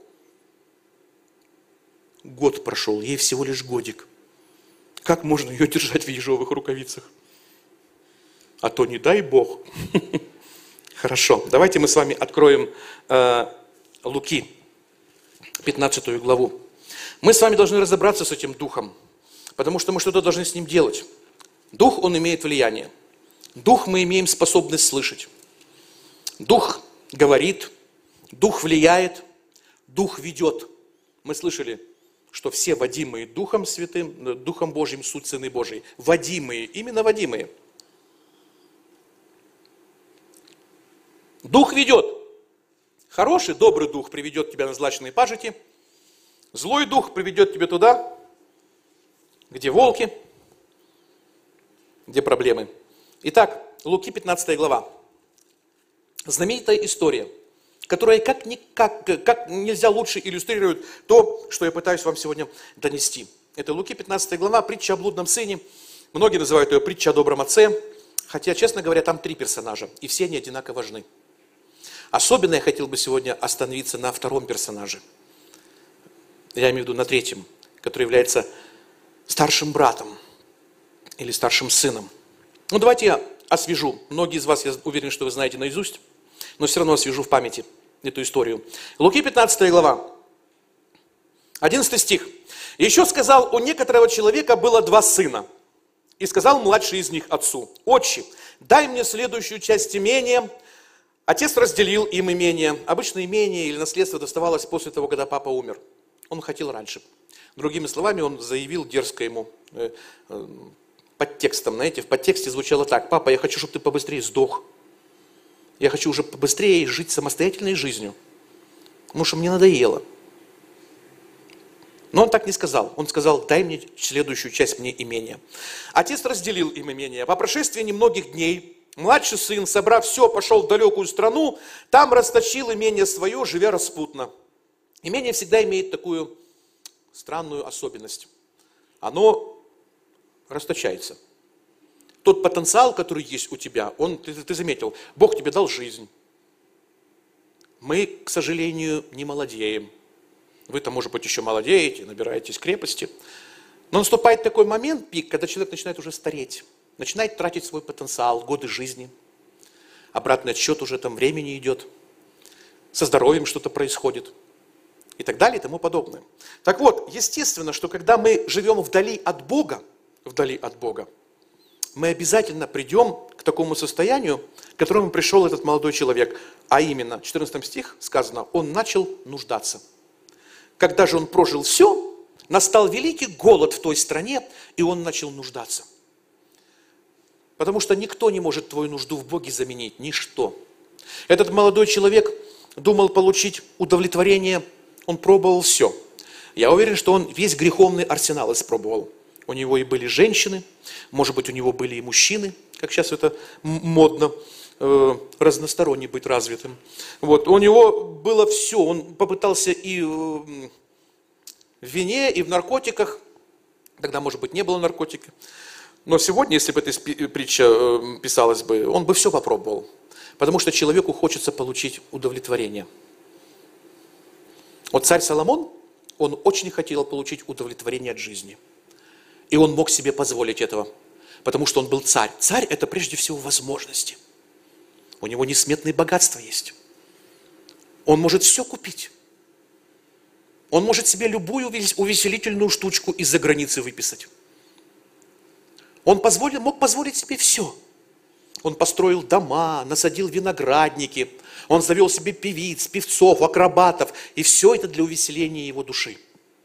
Год прошел, ей всего лишь годик. Как можно ее держать в ежовых рукавицах? А то не дай Бог. Хорошо, давайте мы с вами откроем Луки, 15 главу. Мы с вами должны разобраться с этим духом, потому что мы что-то должны с ним делать. Дух, он имеет влияние. Дух, мы имеем способность слышать. Дух говорит, дух влияет, дух ведет. Мы слышали, что все водимые Духом Святым, Духом Божьим, суть Сыны Божьей. Водимые, именно водимые. Дух ведет. Хороший, добрый дух приведет тебя на злачные пажити. Злой дух приведет тебя туда, где волки, где проблемы. Итак, Луки 15 глава. Знаменитая история, которая как нельзя лучше иллюстрирует то, что я пытаюсь вам сегодня донести. Это Луки 15 глава, притча о блудном сыне. Многие называют ее притча о добром отце. Хотя, честно говоря, там 3 персонажа, и все они одинаково важны. Особенно я хотел бы сегодня остановиться на 2-м персонаже. Я имею в виду на 3-м, который является старшим братом или старшим сыном. Ну, давайте я освежу. Многие из вас, я уверен, что вы знаете наизусть, но все равно освежу в памяти эту историю. Луки 15 глава, 11 стих. «Еще сказал, у некоторого человека было 2 сына. И сказал младший из них отцу, отче, дай мне следующую часть имения». Отец разделил им имение. Обычно имение или наследство доставалось после того, когда папа умер. Он хотел раньше. Другими словами, он заявил дерзко ему подтекстом. Знаете, в подтексте звучало так: папа, я хочу, чтобы ты побыстрее сдох. Я хочу уже побыстрее жить самостоятельной жизнью. Потому что мне надоело. Но он так не сказал. Он сказал, дай мне следующую часть мне имения. Отец разделил им имение. По прошествии немногих дней младший сын, собрав все, пошел в далекую страну, там расточил имение свое, живя распутно. Имение всегда имеет такую странную особенность. Оно расточается. Тот потенциал, который есть у тебя, ты заметил, Бог тебе дал жизнь. Мы, к сожалению, не молодеем. Вы-то, может быть, еще молодеете, набираетесь крепости. Но наступает такой момент, пик, когда человек начинает уже стареть. Начинает тратить свой потенциал, годы жизни. Обратный отсчет уже там времени идет. Со здоровьем что-то происходит. И так далее и тому подобное. Так вот, естественно, что когда мы живем вдали от Бога, мы обязательно придем к такому состоянию, к которому пришел этот молодой человек. А именно, 14 стих сказано, он начал нуждаться. Когда же он прожил все, настал великий голод в той стране, и он начал нуждаться. Потому что никто не может твою нужду в Боге заменить, ничто. Этот молодой человек думал получить удовлетворение, он пробовал все. Я уверен, что он весь греховный арсенал испробовал. У него и были женщины, может быть, у него были и мужчины, как сейчас это модно, разносторонне быть развитым. Вот. У него было все, он попытался и в вине, и в наркотиках, тогда, может быть, не было наркотика. Но сегодня, если бы эта притча писалась бы, он бы все попробовал. Потому что человеку хочется получить удовлетворение. Вот царь Соломон, Он очень хотел получить удовлетворение от жизни. И он мог себе позволить этого, потому что он был царь. Царь – это прежде всего возможности. У него несметные богатства есть. Он может все купить. Он может себе любую увеселительную штучку из-за границы выписать. Он мог позволить себе все. Он построил дома, насадил виноградники, он завел себе певиц, певцов, акробатов, и все это для увеселения его души.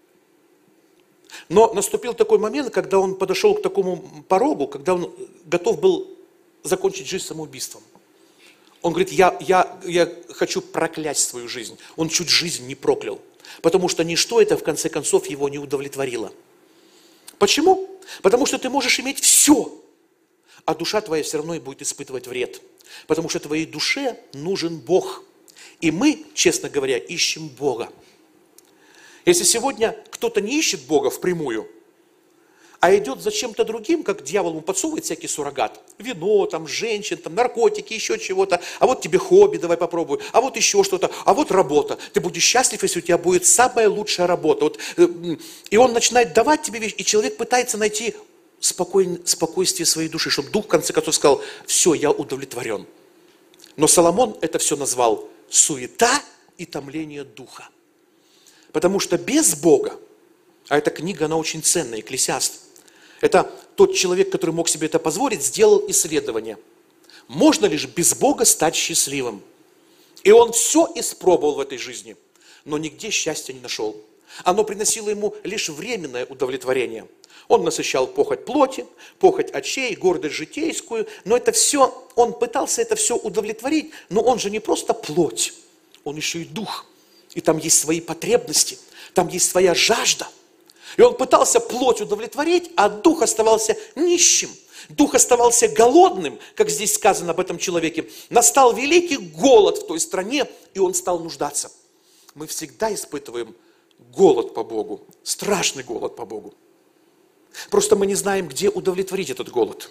Но наступил такой момент, когда он подошел к такому порогу, когда он готов был закончить жизнь самоубийством. Он говорит, я хочу проклясть свою жизнь. Он чуть жизнь не проклял, потому что ничто это в конце концов его не удовлетворило. Почему? Потому что ты можешь иметь все, а душа твоя все равно и будет испытывать вред. Потому что твоей душе нужен Бог. И мы, честно говоря, ищем Бога. Если сегодня кто-то не ищет Бога впрямую, а идет за чем-то другим, как дьявол ему подсовывает всякий суррогат. Вино, там, женщин, там, наркотики, еще чего-то. А вот тебе хобби, давай попробуй. А вот еще что-то. А вот работа. Ты будешь счастлив, если у тебя будет самая лучшая работа. Вот, и он начинает давать тебе вещи, и человек пытается найти спокойствие своей души, чтобы дух в конце концов сказал, все, я удовлетворен. Но Соломон это все назвал суета и томление духа. Потому что без Бога, а эта книга, она очень ценная, Экклесиаст, это тот человек, который мог себе это позволить, сделал исследование. Можно лишь без Бога стать счастливым? И он все испробовал в этой жизни, но нигде счастья не нашел. Оно приносило ему лишь временное удовлетворение. Он насыщал похоть плоти, похоть очей, гордость житейскую, но это все, он пытался это все удовлетворить, но он же не просто плоть, он еще и дух. И там есть свои потребности, там есть своя жажда. И он пытался плоть удовлетворить, а дух оставался нищим. Дух оставался голодным, как здесь сказано об этом человеке. Настал великий голод в той стране, и он стал нуждаться. Мы всегда испытываем голод по Богу, страшный голод по Богу. Просто мы не знаем, где удовлетворить этот голод.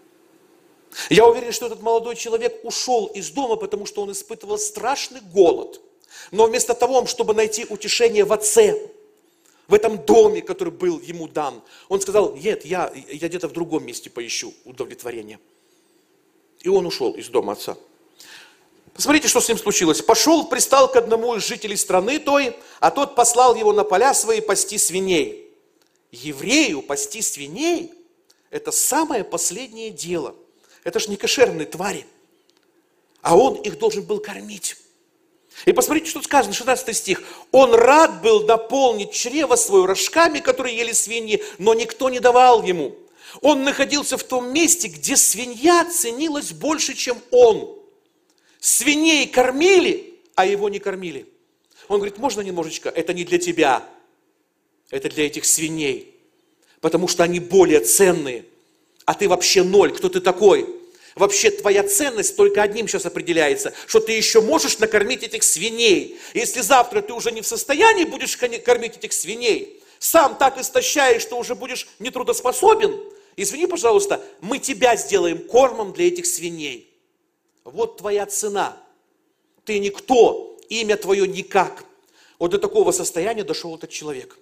Я уверен, что этот молодой человек ушел из дома, потому что он испытывал страшный голод. Но вместо того, чтобы найти утешение в Отце, в этом доме, который был ему дан, он сказал, нет, я где-то в другом месте поищу удовлетворение. И он ушел из дома отца. Посмотрите, что с ним случилось. Пошел, пристал к одному из жителей страны той, а тот послал его на поля свои пасти свиней. Еврею пасти свиней – это самое последнее дело. Это же не кошерные твари. А он их должен был кормить. И посмотрите, что сказано, 16 стих. Он рад был наполнить чрево свое рожками, которые ели свиньи, но никто не давал ему. Он находился в том месте, где свинья ценилась больше, чем он. Свиней кормили, а его не кормили. Он говорит, можно немножечко? Это не для тебя, это для этих свиней, потому что они более ценные, а ты вообще ноль, кто ты такой? Вообще твоя ценность только одним сейчас определяется, что ты еще можешь накормить этих свиней. Если завтра ты уже не в состоянии будешь кормить этих свиней, сам так истощаешь, что уже будешь нетрудоспособен, извини, пожалуйста, мы тебя сделаем кормом для этих свиней. Вот твоя цена. Ты никто, имя твое никак. Вот до такого состояния дошел этот человек.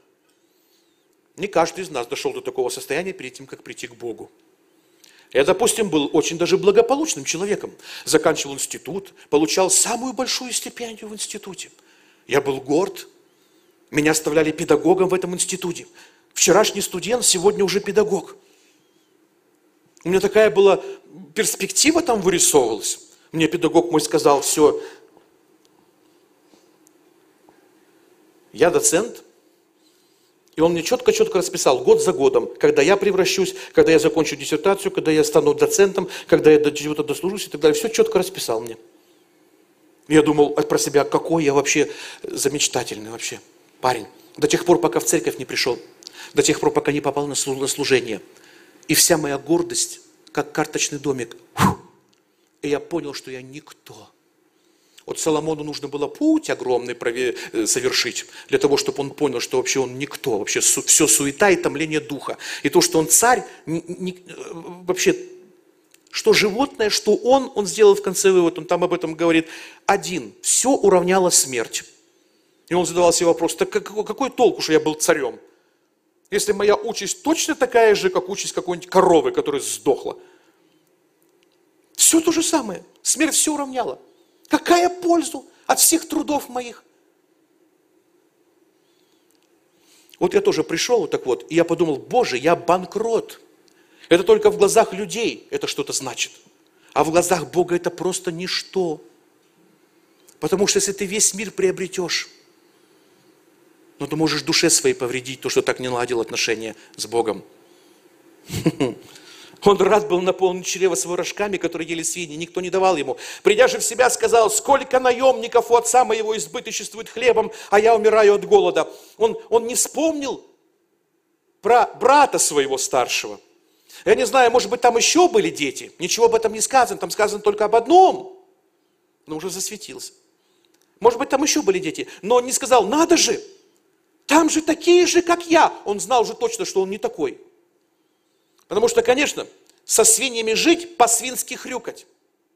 Не каждый из нас дошел до такого состояния перед тем, как прийти к Богу. Я, допустим, был очень даже благополучным человеком. Заканчивал институт, получал самую большую стипендию в институте. Я был горд. Меня оставляли педагогом в этом институте. Вчерашний студент, сегодня уже педагог. У меня такая была перспектива там вырисовывалась. Мне педагог мой сказал, все, я доцент. И он мне четко-четко расписал, год за годом, когда я превращусь, когда я закончу диссертацию, когда я стану доцентом, когда я до чего-то дослужусь и так далее. Все четко расписал мне. Я думал про себя, какой я вообще замечтательный вообще парень. До тех пор, пока в церковь не пришел. До тех пор, пока не попал на служение. И вся моя гордость, как карточный домик. И я понял, что я никто. Вот Соломону нужно было путь огромный совершить, для того, чтобы он понял, что вообще он никто, вообще все суета и томление духа. И то, что он царь, вообще, что животное, что он сделал в конце вывод, он там об этом говорит, один, все уравняло смерть. И он задавал себе вопрос, так какой толку, что я был царем? Если моя участь точно такая же, как участь какой-нибудь коровы, которая сдохла. Все то же самое. Смерть все уравняла. Какая польза от всех трудов моих? Вот я тоже пришел, вот так вот, и я подумал, Боже, я банкрот. Это только в глазах людей это что-то значит. А в глазах Бога это просто ничто. Потому что если ты весь мир приобретешь, но ты можешь душе своей повредить, то, что так не наладил отношения с Богом. Он рад был наполнить чрево своего рожками, которые ели свиньи, никто не давал ему. Придя же в себя, сказал, сколько наемников у отца моего избыточествует хлебом, а я умираю от голода. Он не вспомнил про брата своего старшего. Я не знаю, может быть, там еще были дети. Ничего об этом не сказано, там сказано только об одном. Но уже засветился. Может быть, там еще были дети. Но он не сказал, надо же, там же такие же, как я. Он знал уже точно, что он не такой. Потому что, конечно, со свиньями жить, по-свински хрюкать.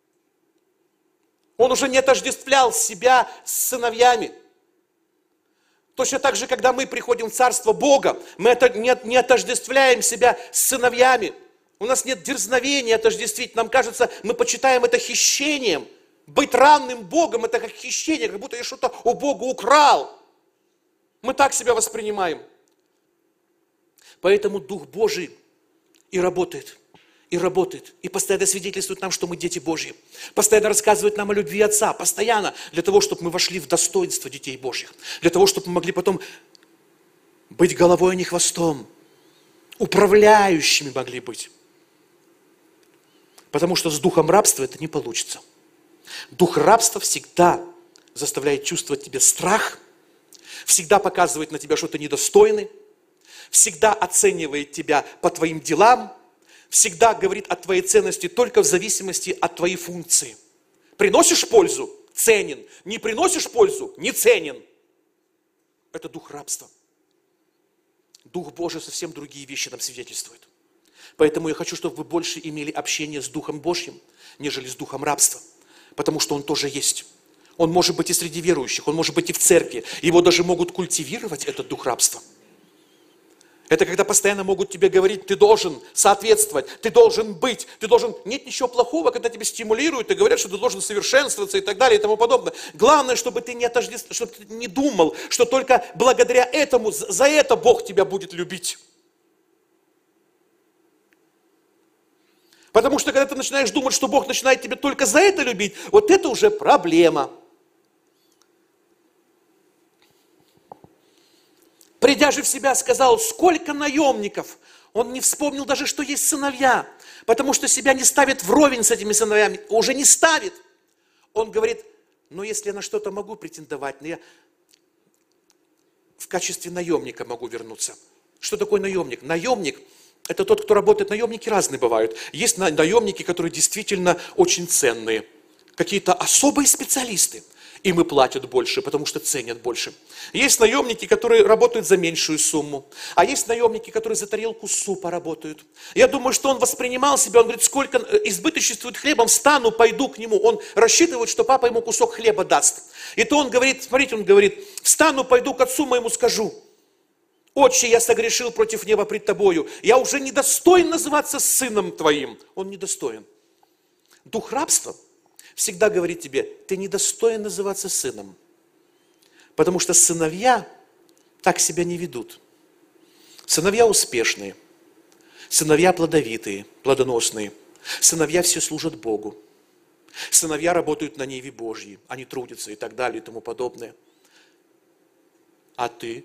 Он уже не отождествлял себя с сыновьями. Точно так же, когда мы приходим в Царство Бога, мы не отождествляем себя с сыновьями. У нас нет дерзновения отождествить. Нам кажется, мы почитаем это хищением. Быть равным Богом – это как хищение, как будто я что-то у Бога украл. Мы так себя воспринимаем. Поэтому Дух Божий и работает, и постоянно свидетельствует нам, что мы дети Божьи. Постоянно рассказывает нам о любви Отца, постоянно, для того, чтобы мы вошли в достоинство детей Божьих. Для того, чтобы мы могли потом быть головой, а не хвостом. Управляющими могли быть. Потому что с духом рабства это не получится. Дух рабства всегда заставляет чувствовать в тебе страх, всегда показывает на тебя, что ты недостойный, всегда оценивает тебя по твоим делам, всегда говорит о твоей ценности только в зависимости от твоей функции. Приносишь пользу – ценен, не приносишь пользу – не ценен. Это дух рабства. Дух Божий совсем другие вещи нам свидетельствует. Поэтому я хочу, чтобы вы больше имели общение с Духом Божьим, нежели с духом рабства. Потому что он тоже есть. Он может быть и среди верующих, он может быть и в церкви. Его даже могут культивировать, этот дух рабства. Это когда постоянно могут тебе говорить, ты должен соответствовать, ты должен быть, ты должен... Нет ничего плохого, когда тебя стимулируют и говорят, что ты должен совершенствоваться и так далее и тому подобное. Главное, чтобы ты не отождествлял, чтобы ты не думал, что только благодаря этому, за это Бог тебя будет любить. Потому что когда ты начинаешь думать, что Бог начинает тебя только за это любить, вот это уже проблема. Придя же в себя, сказал, сколько наемников. Он не вспомнил даже, что есть сыновья, потому что себя не ставит вровень с этими сыновьями, уже не ставит. Он говорит, ну если я на что-то могу претендовать, но я в качестве наемника могу вернуться. Что такое наемник? Наемник – это тот, кто работает. Наемники разные бывают. Есть наемники, которые действительно очень ценные. Какие-то особые специалисты. Им и платят больше, потому что ценят больше. Есть наемники, которые работают за меньшую сумму. А есть наемники, которые за тарелку супа работают. Я думаю, что он воспринимал себя, он говорит, сколько избыточествует хлебом, встану, пойду к нему. Он рассчитывает, что папа ему кусок хлеба даст. И то он говорит, смотрите, он говорит, встану, пойду к отцу моему, скажу. Отче, я согрешил против неба пред тобою. Я уже недостоин называться сыном твоим. Он недостоин. Дух рабства всегда говорит тебе, ты недостоин называться сыном. Потому что сыновья так себя не ведут. Сыновья успешные, сыновья плодовитые, плодоносные. Сыновья все служат Богу. Сыновья работают на ниве Божьей, они трудятся и так далее и тому подобное. А ты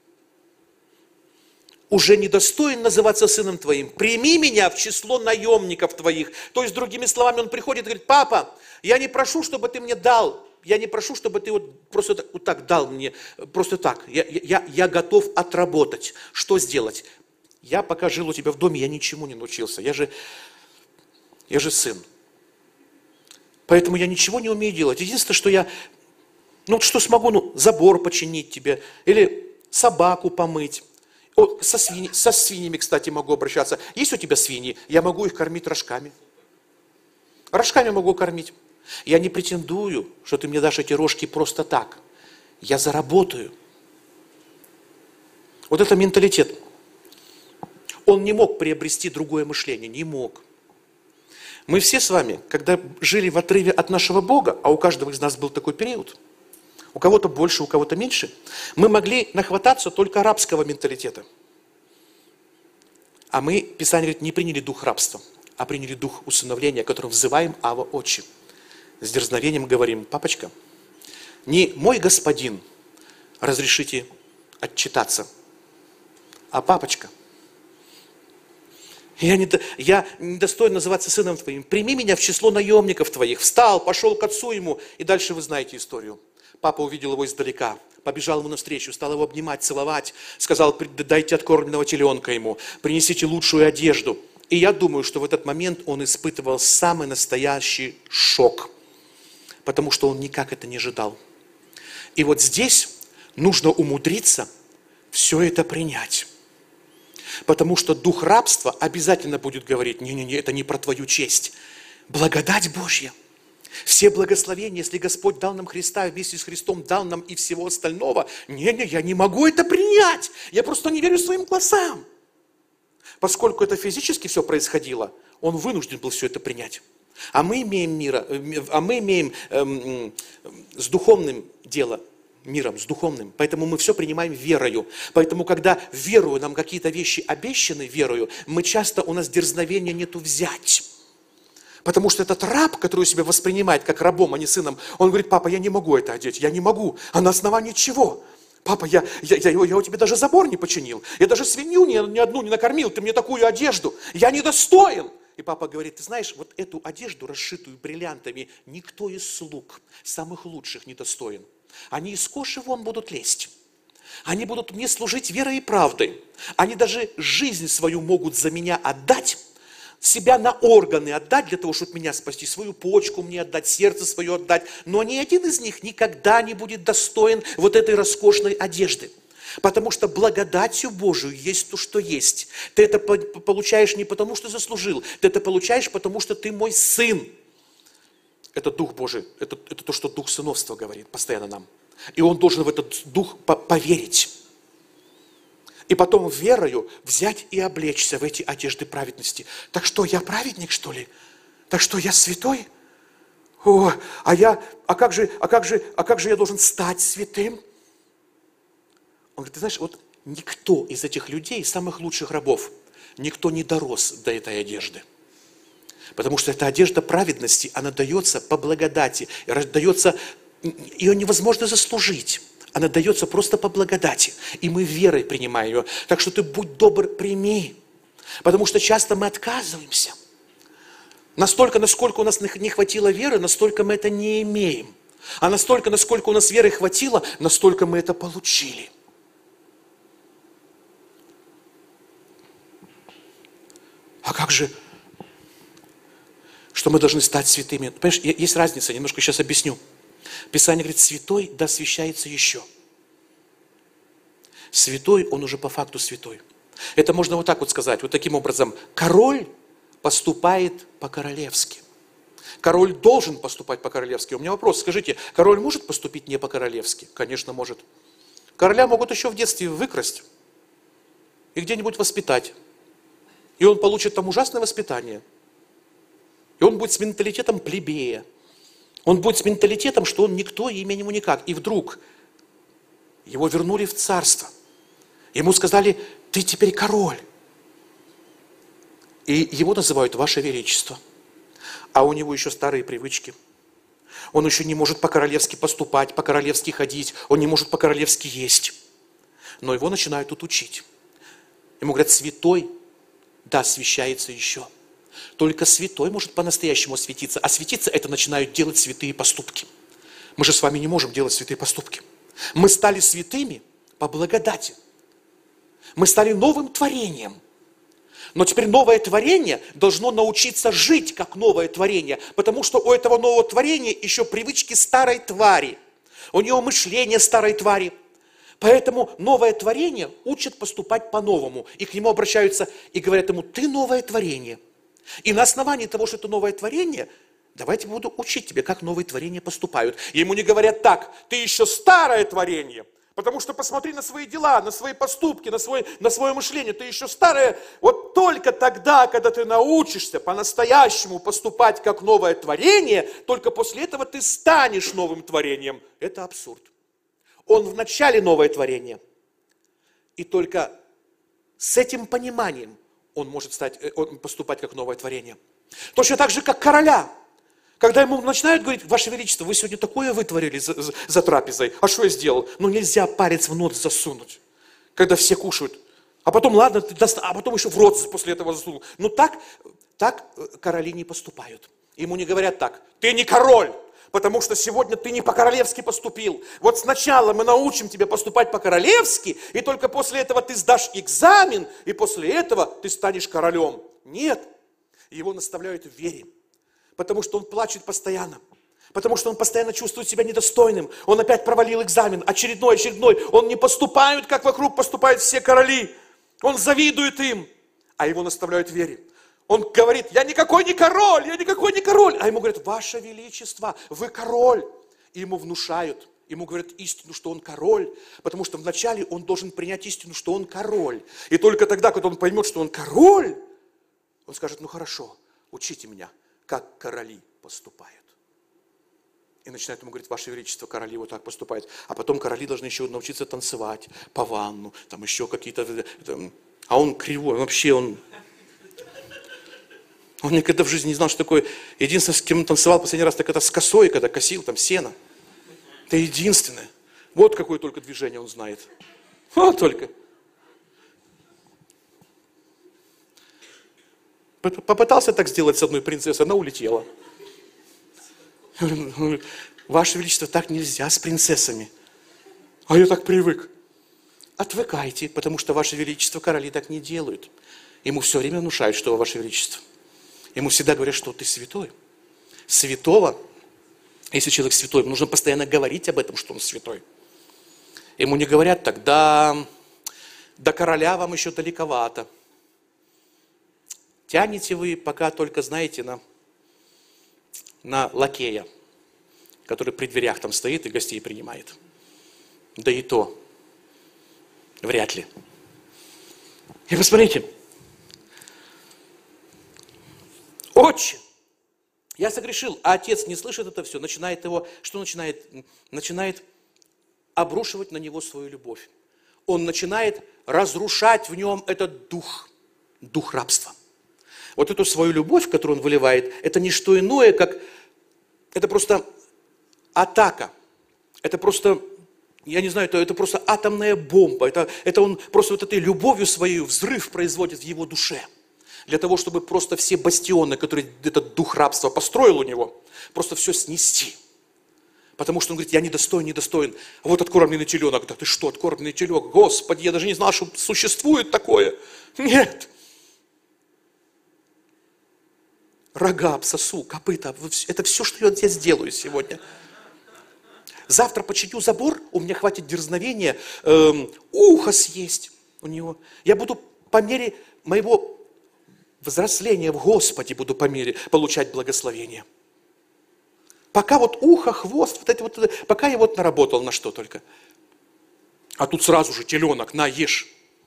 уже недостоин называться сыном твоим. Прими меня в число наемников твоих. То есть, другими словами, он приходит и говорит, папа, я не прошу, чтобы ты мне дал. Я не прошу, чтобы ты вот просто вот так дал мне. Просто так. Я готов отработать. Что сделать? Я пока жил у тебя в доме, я ничему не научился. Я же сын. Поэтому я ничего не умею делать. Единственное, что я, что смогу, забор починить тебе. Или собаку помыть. Со свиньями, кстати, могу обращаться. Есть у тебя свиньи? Я могу их кормить рожками. Рожками могу кормить. Я не претендую, что ты мне дашь эти рожки просто так. я заработаю. Вот это менталитет. Он не мог приобрести другое мышление, не мог. Мы все с вами, когда жили в отрыве от нашего Бога, а у каждого из нас был такой период, у кого-то больше, у кого-то меньше, мы могли нахвататься только рабского менталитета. А мы, Писание говорит, не приняли дух рабства, а приняли дух усыновления, которым взываем Ава Отче. С дерзновением говорим: папочка, не мой господин разрешите отчитаться, а папочка. Я недостоин называться сыном твоим. Прими меня в число наемников твоих. Встал, пошел к отцу ему. И дальше вы знаете историю. Папа увидел его издалека, побежал ему навстречу, стал его обнимать, целовать. Сказал: дайте откормленного теленка ему, принесите лучшую одежду. И я думаю, что в этот момент он испытывал самый настоящий шок. Потому что он никак это не ожидал. И вот здесь нужно умудриться все это принять. Потому что дух рабства обязательно будет говорить: не-не-не, это не про твою честь. Благодать Божья. Все благословения, если Господь дал нам Христа, вместе с Христом дал нам и всего остального. Не-не, я не могу это принять. Я просто не верю своим глазам. Поскольку это физически все происходило, он вынужден был все это принять. А мы имеем с духовным дело, миром, с духовным. Поэтому мы все принимаем верою. Поэтому, когда верою нам какие-то вещи обещаны верою, у нас дерзновения нету взять. Потому что этот раб, который себя воспринимает как рабом, а не сыном, он говорит: папа, я не могу это одеть, я не могу. А на основании чего? Папа, я у тебя даже забор не починил, я даже свинью ни одну не накормил, ты мне такую одежду, я недостоин. И папа говорит: ты знаешь, вот эту одежду, расшитую бриллиантами, никто из слуг, самых лучших, не достоин. Они из кожи вон будут лезть. Они будут мне служить верой и правдой. Они даже жизнь свою могут за меня отдать, себя на органы отдать для того, чтобы меня спасти, свою почку мне отдать, сердце свое отдать. Но ни один из них никогда не будет достоин вот этой роскошной одежды. Потому что благодатью Божию есть то, что есть. Ты это получаешь не потому, что заслужил. Ты это получаешь, потому что ты мой сын. Это Дух Божий, это то, что Дух сыновства говорит постоянно нам. И он должен в этот Дух поверить. И потом верою взять и облечься в эти одежды праведности. Так что, я праведник, что ли? Так что, я святой? А как же я должен стать святым? Он говорит: ты знаешь, вот никто из этих людей, самых лучших рабов, никто не дорос до этой одежды. Потому что эта одежда праведности, она дается по благодати. Ее невозможно заслужить. Она дается просто по благодати. И мы верой принимаем ее. Так что ты будь добр, прими. Потому что часто мы отказываемся. Настолько, насколько у нас не хватило веры, настолько мы это не имеем. А настолько, насколько у нас веры хватило, настолько мы это получили. А как же, что мы должны стать святыми? Понимаешь, есть разница, немножко сейчас объясню. Писание говорит: святой да освящается еще. Святой, он уже по факту святой. Это можно вот так вот сказать, вот таким образом. Король поступает по-королевски. Король должен поступать по-королевски. У меня вопрос, скажите, король может поступить не по-королевски? Конечно, может. Короля могут еще в детстве выкрасть и где-нибудь воспитать. И он получит там ужасное воспитание. И он будет с менталитетом плебея. Он будет с менталитетом, что он никто, и имя ему никак. И вдруг его вернули в царство. Ему сказали: ты теперь король. И его называют Ваше Величество. А у него еще старые привычки. Он еще не может по-королевски поступать, по-королевски ходить. Он не может по-королевски есть. Но его начинают тут учить. Ему говорят: святой, да, освящается еще. Только святой может по-настоящему осветиться. А светиться — это начинают делать святые поступки. Мы же с вами не можем делать святые поступки. Мы стали святыми по благодати. Мы стали новым творением. Но теперь новое творение должно научиться жить как новое творение. Потому что у этого нового творения еще привычки старой твари. У него мышление старой твари. Поэтому новое творение учат поступать по-новому. И к нему обращаются и говорят ему: ты новое творение. И на основании того, что это новое творение, давайте буду учить тебя, как новые творения поступают. И ему не говорят так, ты еще старое творение. Потому что посмотри на свои дела, на свои поступки, на свое мышление. Ты еще старое. Вот только тогда, когда ты научишься по-настоящему поступать как новое творение, только после этого ты станешь новым творением. Это абсурд. Он вначале новое творение. И только с этим пониманием он может поступать как новое творение. Точно так же, как короля. Когда ему начинают говорить, Ваше Величество, вы сегодня такое вытворили за трапезой. А что я сделал? Ну нельзя палец в нос засунуть, когда все кушают. А потом, ладно, а потом еще в рот после этого засунул. Ну так короли не поступают. Ему не говорят так, ты не король, потому что сегодня ты не по-королевски поступил. Вот сначала мы научим тебя поступать по-королевски, и только после этого ты сдашь экзамен, и после этого ты станешь королем. Нет, его наставляют в вере. Потому что он плачет постоянно. Потому что он постоянно чувствует себя недостойным. Он опять провалил экзамен. Очередной. Он не поступает, как вокруг поступают все короли. Он завидует им. А его наставляют в вере. Он говорит, я никакой не король. А ему говорят, Ваше Величество, вы король. И ему внушают. Ему говорят истину, что он король. Потому что вначале он должен принять истину, что он король. И только тогда, когда он поймет, что он король, он скажет, ну хорошо, учите меня, как короли поступают. И начинает ему говорить, Ваше Величество, короли вот так поступают. А потом короли должны еще научиться танцевать по ванну, там еще какие-то... А он кривой, вообще он никогда в жизни не знал, что такое. Единственное, с кем он танцевал последний раз, так это с косой, когда косил там сено. Это единственное. Вот какое только движение он знает. Вот только. Попытался так сделать с одной принцессой, она улетела. Ваше Величество, так нельзя с принцессами. А я так привык. Отвыкайте, потому что Ваше Величество, короли так не делают. Ему все время внушают, что Ваше Величество. Ему всегда говорят, что ты святой. Святого, если человек святой, нужно постоянно говорить об этом, что он святой. Ему не говорят так, до короля вам еще далековато. Тянете вы пока только, знаете, на лакея, который при дверях там стоит и гостей принимает. Да и то вряд ли. И посмотрите, отче, я согрешил, а отец не слышит это все, начинает обрушивать на него свою любовь. Он начинает разрушать в нем этот дух рабства. Вот эту свою любовь, которую он выливает, это не что иное, как, это просто атака. Это просто, я не знаю, это просто атомная бомба. Это он просто вот этой любовью своей взрыв производит в его душе. Для того, чтобы просто все бастионы, которые этот дух рабства построил у него, просто все снести. Потому что он говорит, я недостоин. А вот откормленный теленок. Да ты что, откормленный теленок? Господи, я даже не знал, что существует такое. Нет. Рога обсосу, копыта. Это все, что я сделаю сегодня. Завтра починю забор, у меня хватит дерзновения ухо съесть у него. Я буду по мере моего взросления в Господе буду по мере получать благословение. Пока вот ухо, хвост, пока я вот наработал на что только. А тут сразу же теленок, на, ешь.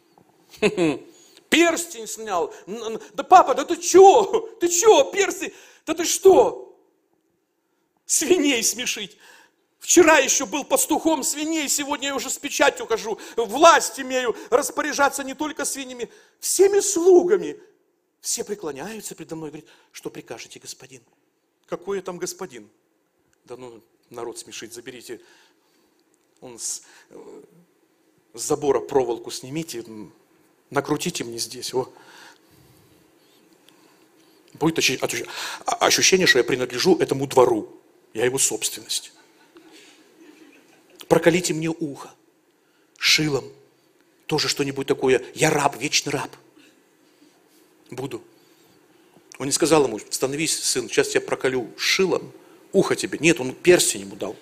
Перстень снял. Да папа, да ты чё? Ты чё, перстень? Да ты что? Свиней смешить. Вчера еще был пастухом свиней, сегодня я уже с печатью хожу. Власть имею распоряжаться не только свиньями, всеми слугами. Все преклоняются передо мной и говорят, что прикажете, господин? Какой я там господин? Да ну, народ смешить, заберите. Он с забора проволоку снимите, накрутите мне здесь. О. Будет ощущение, что я принадлежу этому двору. Я его собственность. Проколите мне ухо шилом. Тоже что-нибудь такое. Я раб, вечный раб. Буду. Он не сказал ему, становись, сын, сейчас я проколю шилом, ухо тебе. Нет, он перстень ему дал.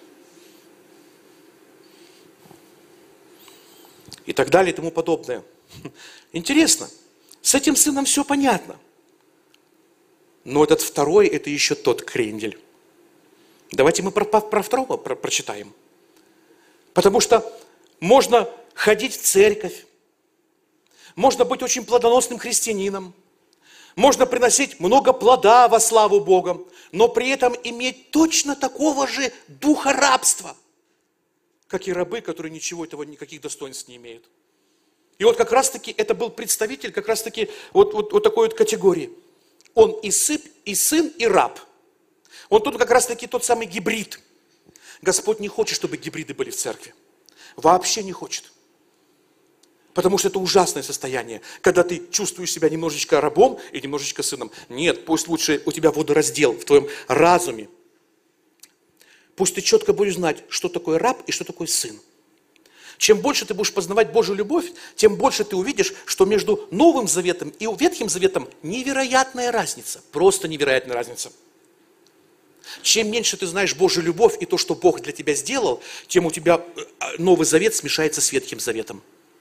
И так далее, и тому подобное. Интересно, с этим сыном все понятно. Но этот второй, это еще тот крендель. Давайте мы про второго прочитаем. Потому что можно ходить в церковь, можно быть очень плодоносным христианином, можно приносить много плода во славу Бога, но при этом иметь точно такого же духа рабства, как и рабы, которые ничего этого, никаких достоинств не имеют. И вот как раз-таки это был представитель как раз-таки вот такой вот категории. Он и сын, и раб. Он тут как раз-таки тот самый гибрид. Господь не хочет, чтобы гибриды были в церкви. Вообще не хочет. Потому что это ужасное состояние, когда ты чувствуешь себя немножечко рабом и немножечко сыном. Нет, пусть лучше у тебя водораздел в твоем разуме. Пусть ты четко будешь знать, что такое раб и что такое сын. Чем больше ты будешь познавать Божью любовь, тем больше ты увидишь, что между Новым Заветом и Ветхим Заветом невероятная разница. Просто невероятная разница. Чем меньше ты знаешь Божью любовь и то, что Бог для тебя сделал, тем у тебя Новый Завет смешается с Ветхим Заветом.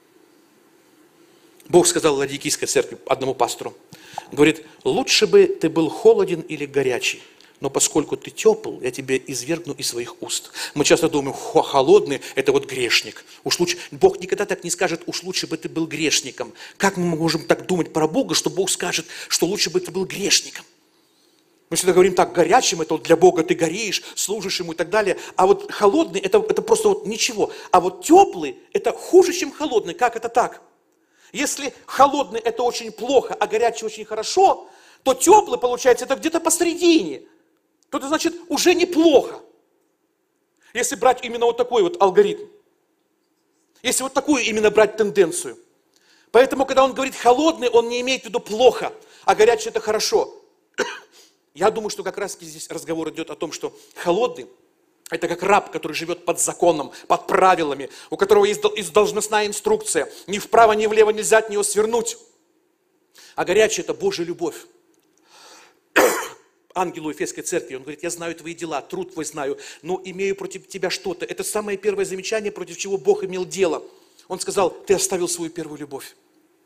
Бог сказал Ладикийской церкви, одному пастору, говорит, лучше бы ты был холоден или горячий, но поскольку ты тепл, я тебя извергну из своих уст. Мы часто думаем, холодный – это вот грешник. Уж лучше, Бог никогда так не скажет, уж лучше бы ты был грешником. Как мы можем так думать про Бога, что Бог скажет, что лучше бы ты был грешником? Мы всегда говорим так, горячим – это вот для Бога ты горишь, служишь Ему и так далее. А вот холодный – это просто вот ничего. А вот теплый – это хуже, чем холодный. Как это так? Если холодный – это очень плохо, а горячий – очень хорошо, то теплый, получается, это где-то посередине. То это значит уже неплохо. Если брать именно вот такой вот алгоритм. Если вот такую именно брать тенденцию. Поэтому, когда он говорит холодный, он не имеет в виду плохо, а горячий – это хорошо. Я думаю, что как раз здесь разговор идет о том, что холодный – это как раб, который живет под законом, под правилами, у которого есть должностная инструкция. Ни вправо, ни влево нельзя от нее свернуть. А горячий – это Божья любовь. Ангелу Ефесской церкви, он говорит, я знаю твои дела, труд твой знаю, но имею против тебя что-то. Это самое первое замечание, против чего Бог имел дело. Он сказал, ты оставил свою первую любовь.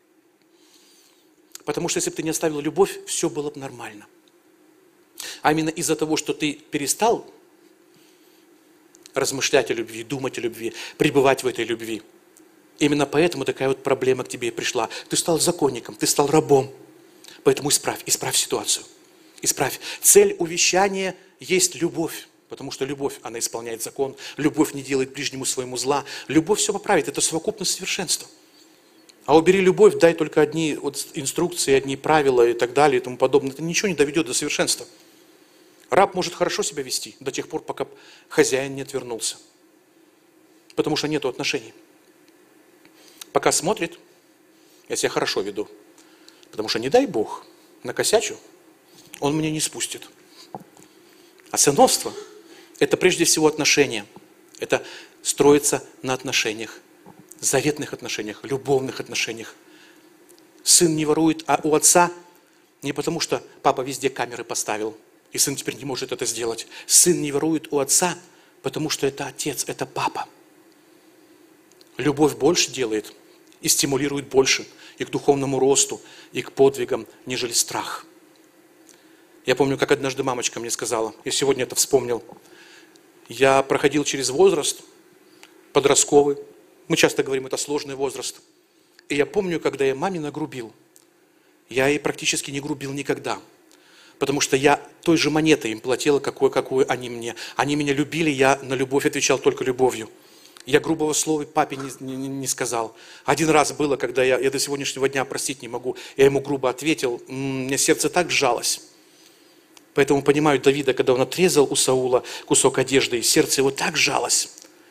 Потому что если бы ты не оставил любовь, все было бы нормально. А именно из-за того, что ты перестал размышлять о любви, думать о любви, пребывать в этой любви. Именно поэтому такая вот проблема к тебе и пришла. Ты стал законником, ты стал рабом. Поэтому исправь ситуацию. Исправь. Цель увещания есть любовь. Потому что любовь, она исполняет закон. Любовь не делает ближнему своему зла. Любовь все поправит. Это совокупность совершенства. А убери любовь, дай только одни вот инструкции, одни правила и так далее и тому подобное. Это ничего не доведет до совершенства. Раб может хорошо себя вести до тех пор, пока хозяин не отвернулся. Потому что нет отношений. Пока смотрит, я себя хорошо веду. Потому что не дай Бог, накосячу, он меня не спустит. А сыновство – это прежде всего отношения. Это строится на отношениях, заветных отношениях, любовных отношениях. Сын не ворует, а у отца не потому, что папа везде камеры поставил, и сын теперь не может это сделать. Сын не ворует у отца, потому что это отец, это папа. Любовь больше делает и стимулирует больше и к духовному росту, и к подвигам, нежели страх. Я помню, как однажды мамочка мне сказала, я сегодня это вспомнил. Я проходил через возраст подростковый. Мы часто говорим, это сложный возраст. И я помню, когда я маме нагрубил. Я ей практически не грубил никогда. Потому что я той же монетой им платил, какую они мне. Они меня любили, я на любовь отвечал только любовью. Я грубого слова папе не сказал. Один раз было, когда я до сегодняшнего дня простить не могу. Я ему грубо ответил, мне сердце так сжалось. Поэтому понимаю Давида, когда он отрезал у Саула кусок одежды, и сердце его так сжалось.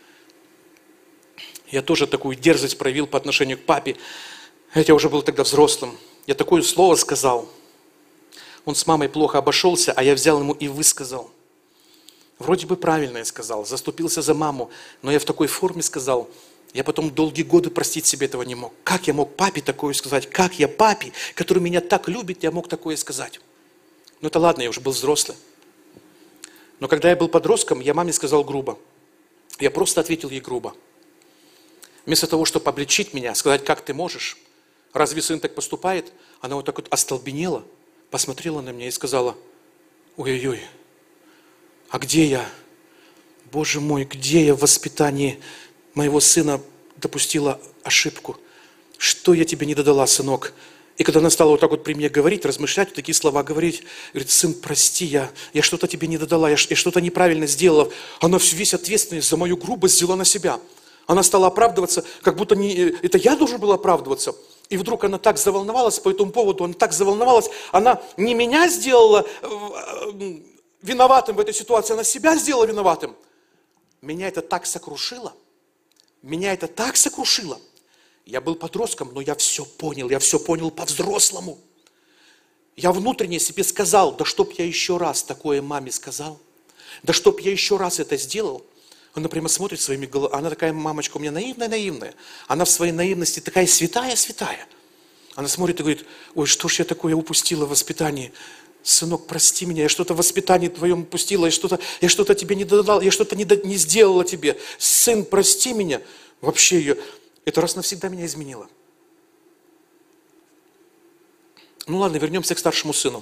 Я тоже такую дерзость проявил по отношению к папе. Я уже был тогда взрослым. Я такое слово сказал. Он с мамой плохо обошелся, а я взял ему и высказал. Вроде бы правильно я сказал, заступился за маму, но я в такой форме сказал, я потом долгие годы простить себе этого не мог. Как я мог папе такое сказать? Как я папе, который меня так любит, я мог такое сказать? Ну это ладно, я уже был взрослый. Но когда я был подростком, я маме сказал грубо. Я просто ответил ей грубо. Вместо того, чтобы обличить меня, сказать, как ты можешь, разве сын так поступает, она вот так вот остолбенела, посмотрела на меня и сказала: ой-ой-ой, а где я? Боже мой, где я в воспитании моего сына допустила ошибку? Что я тебе не додала, сынок? И когда она стала вот так вот при мне говорить, размышлять, вот такие слова говорить, говорит: сын, прости, я что-то тебе не додала, я что-то неправильно сделала. Она весь ответственность за мою грубость взяла на себя. Она стала оправдываться, как будто это я должен был оправдываться. И вдруг она так заволновалась по этому поводу, она так заволновалась, она не меня сделала виноватым в этой ситуации, она себя сделала виноватым. Меня это так сокрушило, Я был подростком, но я все понял по-взрослому. Я внутренне себе сказал: да чтоб я еще раз такое маме сказал, да чтоб я еще раз это сделал. Она прямо смотрит своими глазами, она такая мамочка у меня наивная. Она в своей наивности такая святая. Она смотрит и говорит: ой, что ж я такое упустила в воспитании? Сынок, прости меня, я что-то в воспитании твоем упустила, я что-то тебе не додал, я что-то не сделала тебе. Сын, прости меня. Вообще это раз навсегда меня изменило. Ну ладно, вернемся к старшему сыну.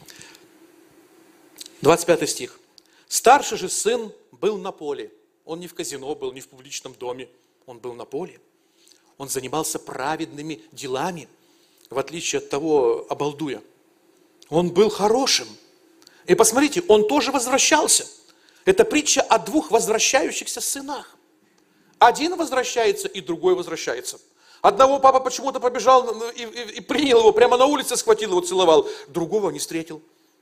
25 стих. Старший же сын был на поле. Он не в казино был, не в публичном доме. Он был на поле. Он занимался праведными делами, в отличие от того обалдуя. Он был хорошим. И посмотрите, он тоже возвращался. Это притча о двух возвращающихся сынах. Один возвращается, и другой возвращается. Одного папа почему-то побежал и принял его, прямо на улице схватил его, целовал. Другого не встретил.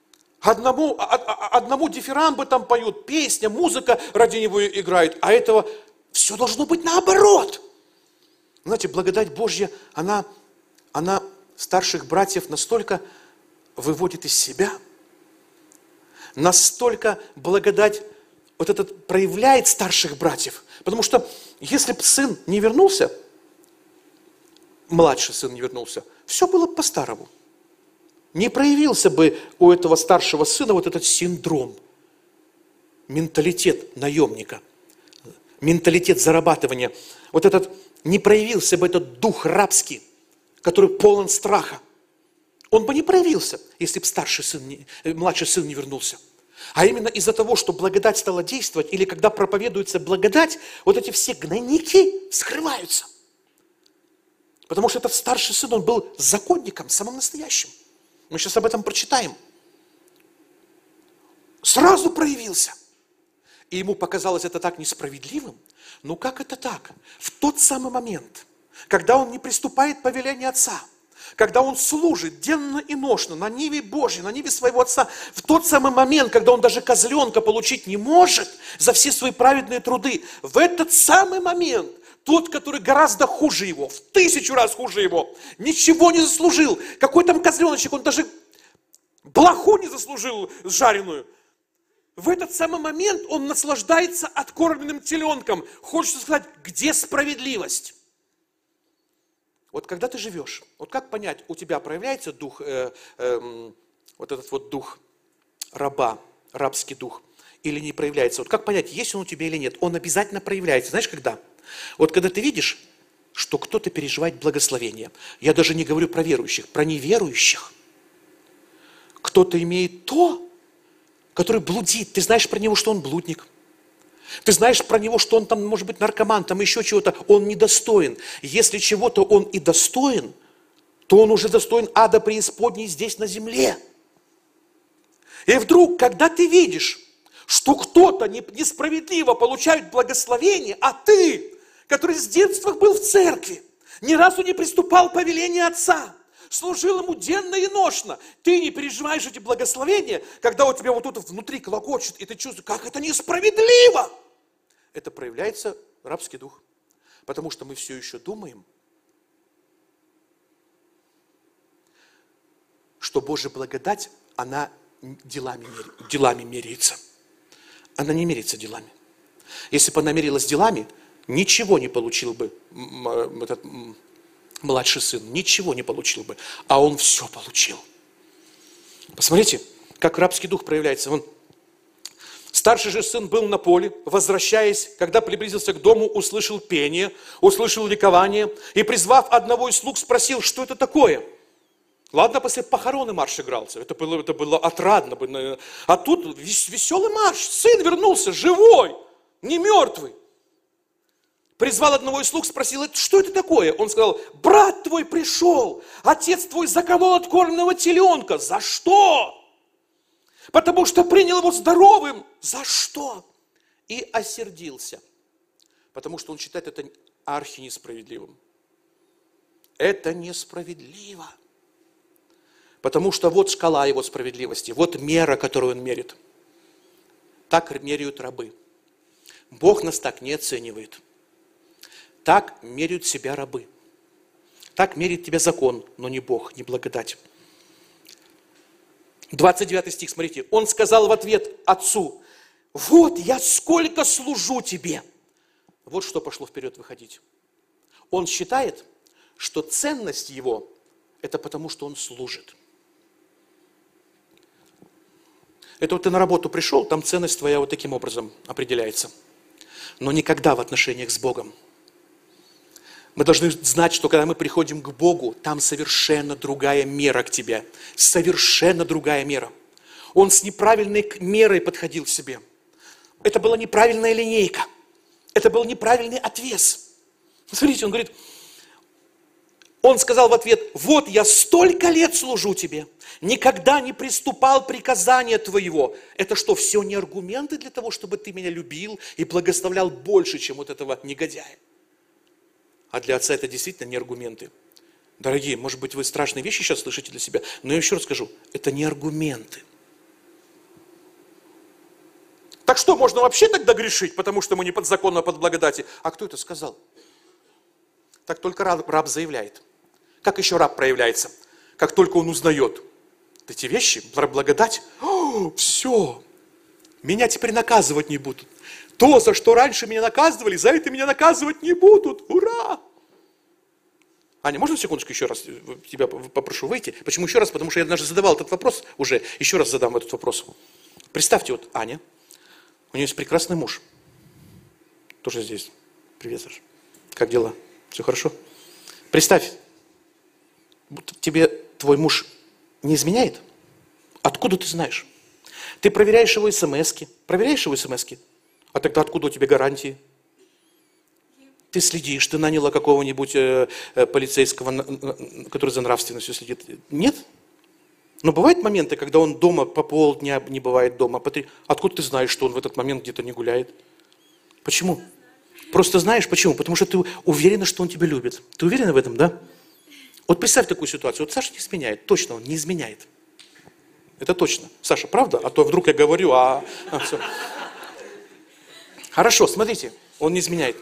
Одному дифирамбы там поют, песня, музыка ради него играет, а этого все должно быть наоборот. Знаете, благодать Божья, она старших братьев настолько выводит из себя, настолько благодать вот этот проявляет старших братьев. Потому что если бы сын не вернулся, младший сын не вернулся, все было бы по-старому. Не проявился бы у этого старшего сына вот этот синдром, менталитет наемника, менталитет зарабатывания. Вот этот, не проявился бы этот дух рабский, который полон страха. Он бы не проявился, если бы младший сын не вернулся. А именно из-за того, что благодать стала действовать, или когда проповедуется благодать, вот эти все гнойники скрываются. Потому что этот старший сын, он был законником, самым настоящим. Мы сейчас об этом прочитаем. Сразу проявился. И ему показалось это так несправедливым. Ну как это так? В тот самый момент, когда он не приступает к повелению отца, когда он служит денно и ношно на ниве Божьей, на ниве своего отца, в тот самый момент, когда он даже козленка получить не может за все свои праведные труды, в этот самый момент тот, который гораздо хуже его, в 1000 раз хуже его, ничего не заслужил. Какой там козленочек, он даже блоху не заслужил жареную. В этот самый момент он наслаждается откормленным теленком. Хочется сказать, где справедливость? Вот когда ты живешь, вот как понять, у тебя проявляется дух, вот этот вот дух раба, рабский дух, или не проявляется? Вот как понять, есть он у тебя или нет? Он обязательно проявляется. Знаешь, когда? Вот когда ты видишь, что кто-то переживает благословение. Я даже не говорю про верующих, про неверующих. Кто-то имеет то, который блудит. Ты знаешь про него, что он блудник. Ты знаешь про него, что он там, может быть, наркоман, там еще чего-то. Он недостоин. Если чего-то он и достоин, то он уже достоин ада преисподней здесь на земле. И вдруг, когда ты видишь, что кто-то несправедливо получает благословение, а ты, который с детства был в церкви, ни разу не приступал к повелению отца, служил ему денно и ношно, ты не переживаешь эти благословения, когда у тебя вот тут внутри клокочет, и ты чувствуешь, как это несправедливо. Это проявляется рабский дух. Потому что мы все еще думаем, что Божья благодать, она делами меряется. Она не меряется делами. Если бы она мерилась делами, ничего не получил бы этот младший сын, ничего не получил бы, а он все получил. Посмотрите, как рабский дух проявляется. Старший же сын был на поле, возвращаясь, когда приблизился к дому, услышал пение, услышал ликование и, призвав одного из слуг, спросил, что это такое. Ладно, после похорон и марш игрался, это было отрадно. А тут веселый марш, сын вернулся живой, не мертвый. Призвал одного из слуг, спросил, что это такое? Он сказал, брат твой пришел, отец твой заколол откормленного теленка. За что? Потому что принял его здоровым. За что? И осердился. Потому что он считает это архинесправедливым. Это несправедливо. Потому что вот шкала его справедливости, вот мера, которую он мерит. Так меряют рабы. Бог нас так не оценивает. Так меряют себя рабы. Так меряет тебя закон, но не Бог, не благодать. 29 стих, смотрите. Он сказал в ответ отцу, вот я сколько служу тебе. Вот что пошло вперед выходить. Он считает, что ценность его, это потому, что он служит. Это вот ты на работу пришел, там ценность твоя вот таким образом определяется. Но никогда в отношениях с Богом. Мы должны знать, что когда мы приходим к Богу, там совершенно другая мера к тебе. Совершенно другая мера. Он с неправильной мерой подходил к себе. Это была неправильная линейка. Это был неправильный отвес. Смотрите, он говорит, он сказал в ответ, вот я столько лет служу тебе, никогда не приступал приказания твоего. Это что, все не аргументы для того, чтобы ты меня любил и благословлял больше, чем вот этого негодяя? А для отца это действительно не аргументы. Дорогие, может быть, вы страшные вещи сейчас слышите для себя, но я еще раз скажу, это не аргументы. Так что, можно вообще тогда грешить, потому что мы не под законом, а под благодати? А кто это сказал? Так только раб заявляет. Как еще раб проявляется? Как только он узнает эти вещи, благодать, все, меня теперь наказывать не будут. То, за что раньше меня наказывали, за это меня наказывать не будут. Ура! Аня, можно секундочку еще раз тебя попрошу выйти? Почему еще раз? Потому что я однажды задавал этот вопрос уже, еще раз задам этот вопрос. Представьте, вот Аня, у нее есть прекрасный муж. Тоже здесь. Привет, Саша. Как дела? Все хорошо? Представь, тебе твой муж не изменяет? Откуда ты знаешь? Ты проверяешь его смс-ки. Проверяешь его смс-ки? А тогда откуда у тебя гарантии? Ты следишь, ты наняла какого-нибудь полицейского, который за нравственностью следит. Нет? Но бывают моменты, когда он дома по полдня не бывает дома. Откуда ты знаешь, что он в этот момент где-то не гуляет? Почему? Просто знаешь почему? Потому что ты уверена, что он тебя любит. Ты уверена в этом, да? Вот представь такую ситуацию. Вот Саша не изменяет. Точно, он не изменяет. Это точно. Саша, правда? А то вдруг я говорю, все. Хорошо, смотрите. Он не изменяет.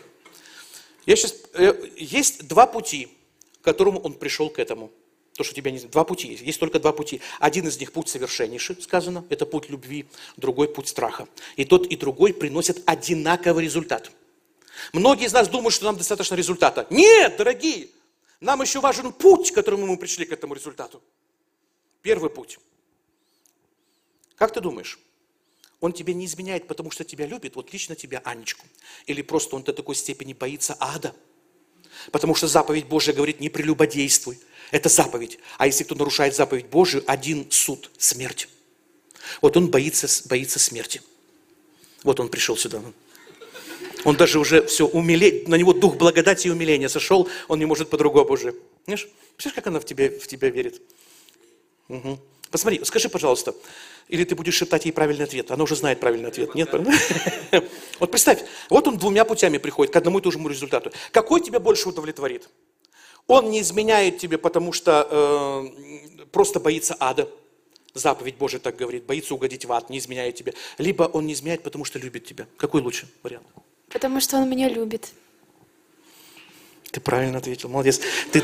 Есть два пути, к которому он пришел к этому. То, что тебя не... Два пути есть. Есть только два пути. Один из них путь совершеннейший, сказано. Это путь любви. Другой путь страха. И тот, и другой приносят одинаковый результат. Многие из нас думают, что нам достаточно результата. Нет, дорогие! Нам еще важен путь, к которому мы пришли к этому результату. Первый путь. Как ты думаешь? Он тебя не изменяет, потому что тебя любит, вот лично тебя, Анечку. Или просто он до такой степени боится ада. Потому что заповедь Божия говорит, не прелюбодействуй. Это заповедь. А если кто нарушает заповедь Божию, один суд – смерть. Вот он боится смерти. Вот он пришел сюда. Он даже уже все, на него дух благодати и умиления сошел, он не может по-другому уже. Знаешь, представляешь, как она в тебя верит? Угу. Посмотри, скажи, пожалуйста, или ты будешь шептать ей правильный ответ. Она уже знает правильный ответ. Нет? Вот представь, вот он двумя путями приходит к одному и тому же результату. Какой тебя больше удовлетворит? Он не изменяет тебе, потому что просто боится ада. Заповедь Божия так говорит, боится угодить в ад, не изменяет тебе. Либо он не изменяет, потому что любит тебя. Какой лучше вариант? Потому что он меня любит. Ты правильно ответил, молодец.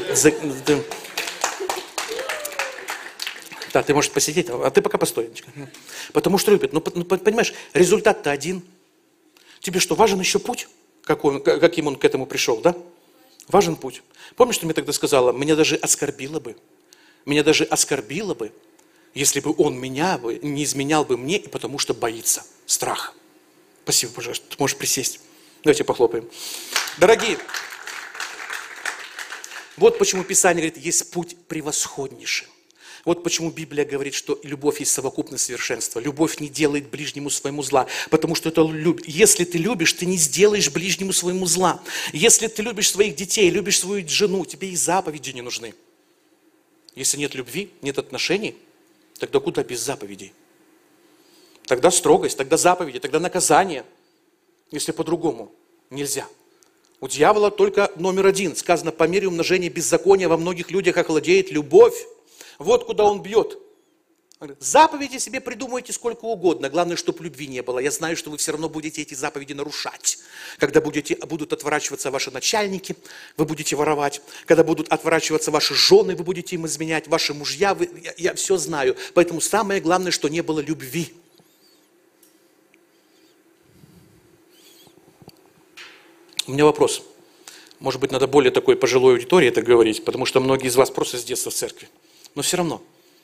Да, ты можешь посидеть, а ты пока постой. Потому что любит. Ну, понимаешь, результат-то один. Тебе что, важен еще путь? Каким он к этому пришел, да? Важен путь. Помнишь, что мне тогда сказала? Меня даже оскорбило бы, если бы он меня не изменял бы мне, и потому что боится. Страх. Спасибо, пожалуйста. Ты можешь присесть. Давайте похлопаем. Дорогие, вот почему Писание говорит, есть путь превосходнейший. Вот почему Библия говорит, что любовь есть совокупность совершенства. Любовь не делает ближнему своему зла, потому что это если ты любишь, ты не сделаешь ближнему своему зла. Если ты любишь своих детей, любишь свою жену, тебе и заповеди не нужны. Если нет любви, нет отношений, тогда куда без заповедей? Тогда строгость, тогда заповеди, тогда наказание, если по-другому нельзя. У дьявола только номер один. Сказано, по мере умножения беззакония во многих людях охладеет любовь. Вот куда он бьет. Заповеди себе придумайте сколько угодно. Главное, чтобы любви не было. Я знаю, что вы все равно будете эти заповеди нарушать. Когда будут отворачиваться ваши начальники, вы будете воровать. Когда будут отворачиваться ваши жены, вы будете им изменять. Ваши мужья, я все знаю. Поэтому самое главное, что не было любви. У меня вопрос. Может быть, надо более такой пожилой аудитории это говорить, потому что многие из вас просто с детства в церкви. Но все равно.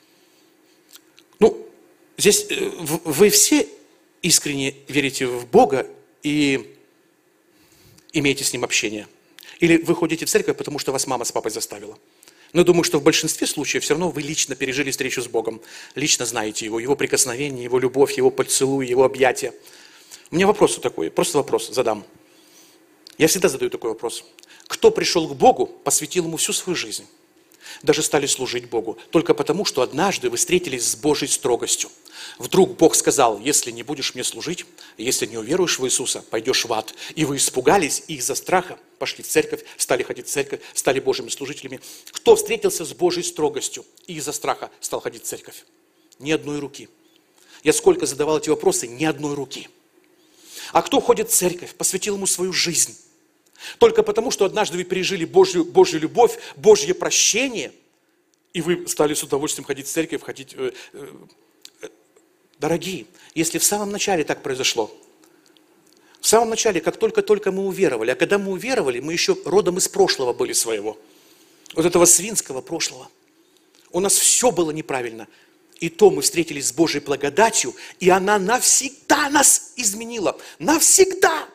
Здесь вы все искренне верите в Бога и имеете с Ним общение? Или вы ходите в церковь, потому что вас мама с папой заставила? Но я думаю, что в большинстве случаев все равно вы лично пережили встречу с Богом. Лично знаете Его прикосновение, Его любовь, Его поцелуй, Его объятия. У меня вопрос такой, просто вопрос задам. Я всегда задаю такой вопрос. Кто пришел к Богу, посвятил Ему всю свою жизнь? Даже стали служить Богу. Только потому, что однажды вы встретились с Божьей строгостью. Вдруг Бог сказал, если не будешь мне служить, если не уверуешь в Иисуса, пойдешь в ад. И вы испугались, и из-за страха пошли в церковь, стали ходить в церковь, стали Божьими служителями. Кто встретился с Божьей строгостью и из-за страха стал ходить в церковь? Ни одной руки. Я сколько задавал эти вопросы, ни одной руки. А кто ходит в церковь, посвятил Ему свою жизнь? Только потому, что однажды вы пережили Божью любовь, Божье прощение, и вы стали с удовольствием ходить в церковь, Дорогие, если в самом начале так произошло, в самом начале, как только мы уверовали, а когда мы уверовали, мы еще родом из прошлого были своего, вот этого свинского прошлого. У нас все было неправильно. И то мы встретились с Божьей благодатью, и она навсегда нас изменила. Навсегда!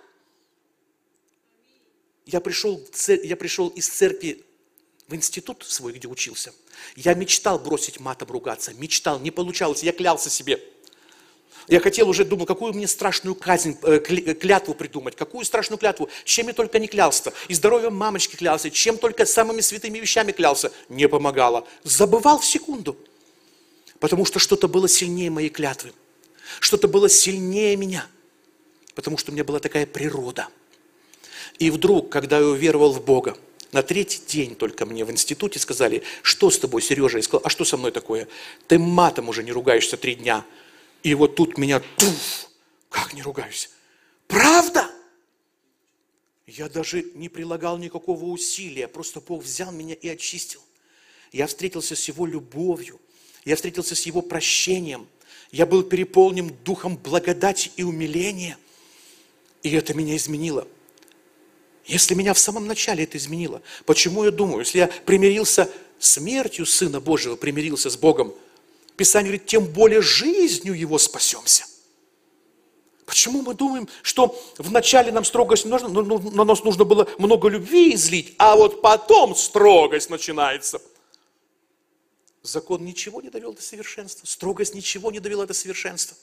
Я пришел из церкви в институт свой, где учился. Я мечтал бросить матом ругаться. Мечтал, не получалось. Я клялся себе. Я хотел уже, думал, какую мне страшную казнь, клятву придумать. Какую страшную клятву. Чем я только не клялся. И здоровьем мамочки клялся. Чем только самыми святыми вещами клялся. Не помогало. Забывал в секунду. Потому что что-то было сильнее моей клятвы. Что-то было сильнее меня. Потому что у меня была такая природа. И вдруг, когда я уверовал в Бога, на третий день только мне в институте сказали, что с тобой, Сережа? Я сказал, а что со мной такое? Ты матом уже не ругаешься 3 дня. И вот тут меня, как не ругаюсь? Правда? Я даже не прилагал никакого усилия, просто Бог взял меня и очистил. Я встретился с Его любовью, я встретился с Его прощением, я был переполнен духом благодати и умиления, и это меня изменило. Если меня в самом начале это изменило, почему я думаю, если я примирился с смертью Сына Божьего, примирился с Богом, Писание говорит, тем более жизнью Его спасемся. Почему мы думаем, что вначале нам строгость не нужна, на нас нужно было много любви излить, а вот потом строгость начинается? Закон ничего не довел до совершенства, строгость ничего не довела до совершенства.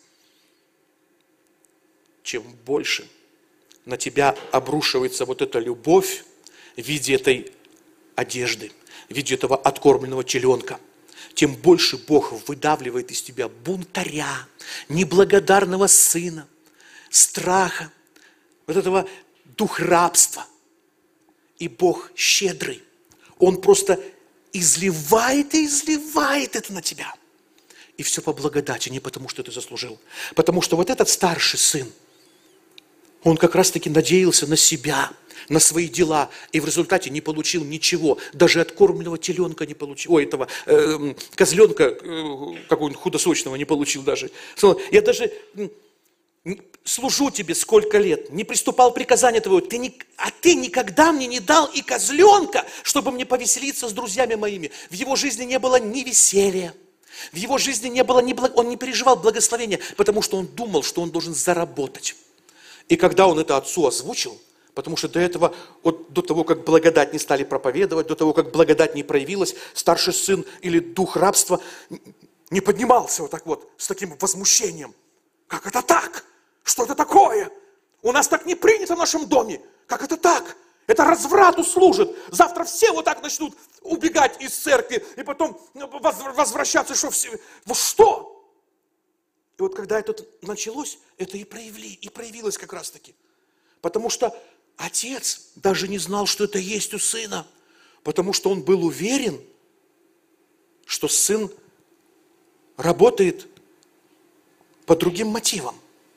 Чем больше на тебя обрушивается вот эта любовь в виде этой одежды, в виде этого откормленного теленка, тем больше Бог выдавливает из тебя бунтаря, неблагодарного сына, страха, вот этого дух рабства. И Бог щедрый, Он просто изливает и изливает это на тебя. И все по благодати, не потому что ты заслужил. Потому что вот этот старший сын, он как раз-таки надеялся на себя, на свои дела, и в результате не получил ничего. Даже откормленного теленка не получил, этого козленка какого-нибудь худосочного не получил даже. Я даже служу тебе сколько лет, не приступал приказания твоего, а ты никогда мне не дал и козленка, чтобы мне повеселиться с друзьями моими. В его жизни не было ни веселья, в его жизни не было он не переживал благословения, потому что он думал, что он должен заработать. И когда он это отцу озвучил, Потому что до этого, вот до того, как благодать не стали проповедовать, до того, как благодать не проявилась, старший сын или дух рабства не поднимался вот так вот, с таким возмущением. Как это так? Что это такое? У нас так не принято в нашем доме. Как это так? Это разврату служит. Завтра все вот так начнут убегать из церкви и потом возвращаться, что все... Вот что? И вот когда это началось, это и проявилось как раз таки. Потому что отец даже не знал, что это есть у сына. Потому что он был уверен, что сын работает по другим мотивам.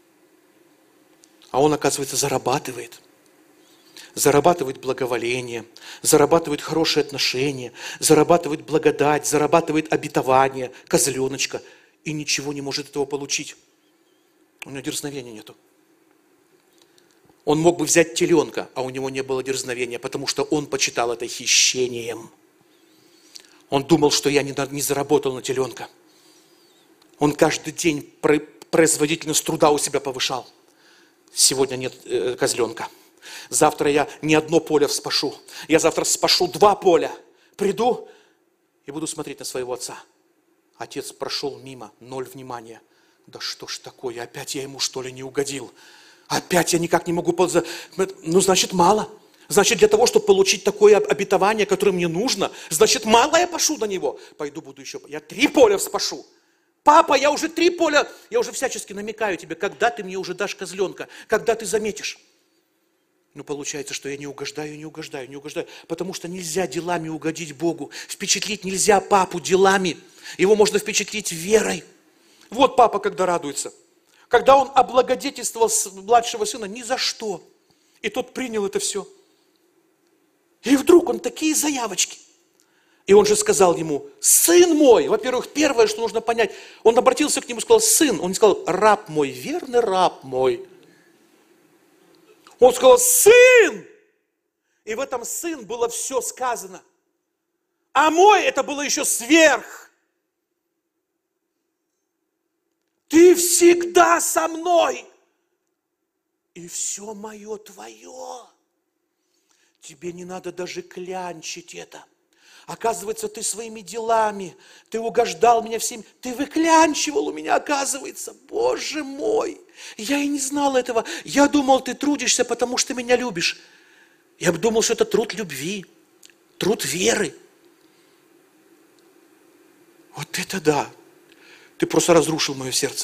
А он, оказывается, зарабатывает. Зарабатывает благоволение, зарабатывает хорошие отношения, зарабатывает благодать, зарабатывает обетование, козленочка. И ничего не может этого получить. У него дерзновения нету. Он мог бы взять теленка, а у него не было дерзновения, потому что он почитал это хищением. Он думал, что я не заработал на теленка. Он каждый день производительность труда у себя повышал. Сегодня нет козленка. Завтра я не одно поле вспашу. Я завтра спашу 2 поля. Приду и буду смотреть на своего отца. Отец прошел мимо, 0 внимания. Да что ж такое, опять я ему что ли не угодил? Опять я никак не могу... Ну, значит, мало. Значит, для того, чтобы получить такое обетование, которое мне нужно, значит, мало я пашу на него. Пойду буду еще... Я 3 поля вспашу. Папа, я уже 3 поля... Я уже всячески намекаю тебе, когда ты мне уже дашь козленка, когда ты заметишь. Ну, получается, что я не угождаю. Потому что нельзя делами угодить Богу. Впечатлить нельзя папу делами. Его можно впечатлить верой. Вот папа, когда радуется. Когда он облагодетельствовал младшего сына ни за что. И тот принял это все. И вдруг он такие заявочки. И он же сказал ему: сын мой. Во-первых, первое, что нужно понять. Он обратился к нему и сказал: сын. Он не сказал: раб мой, верный раб мой. Он сказал: сын! И в этом сын было все сказано. А мой это было еще сверх. Ты всегда со мной. И все мое твое. Тебе не надо даже клянчить это. Оказывается, ты своими делами, ты угождал меня всем, ты выклянчивал у меня, оказывается. Боже мой, я и не знал этого. Я думал, ты трудишься, потому что меня любишь. Я думал, что это труд любви, труд веры. Вот это да. Ты просто разрушил мое сердце.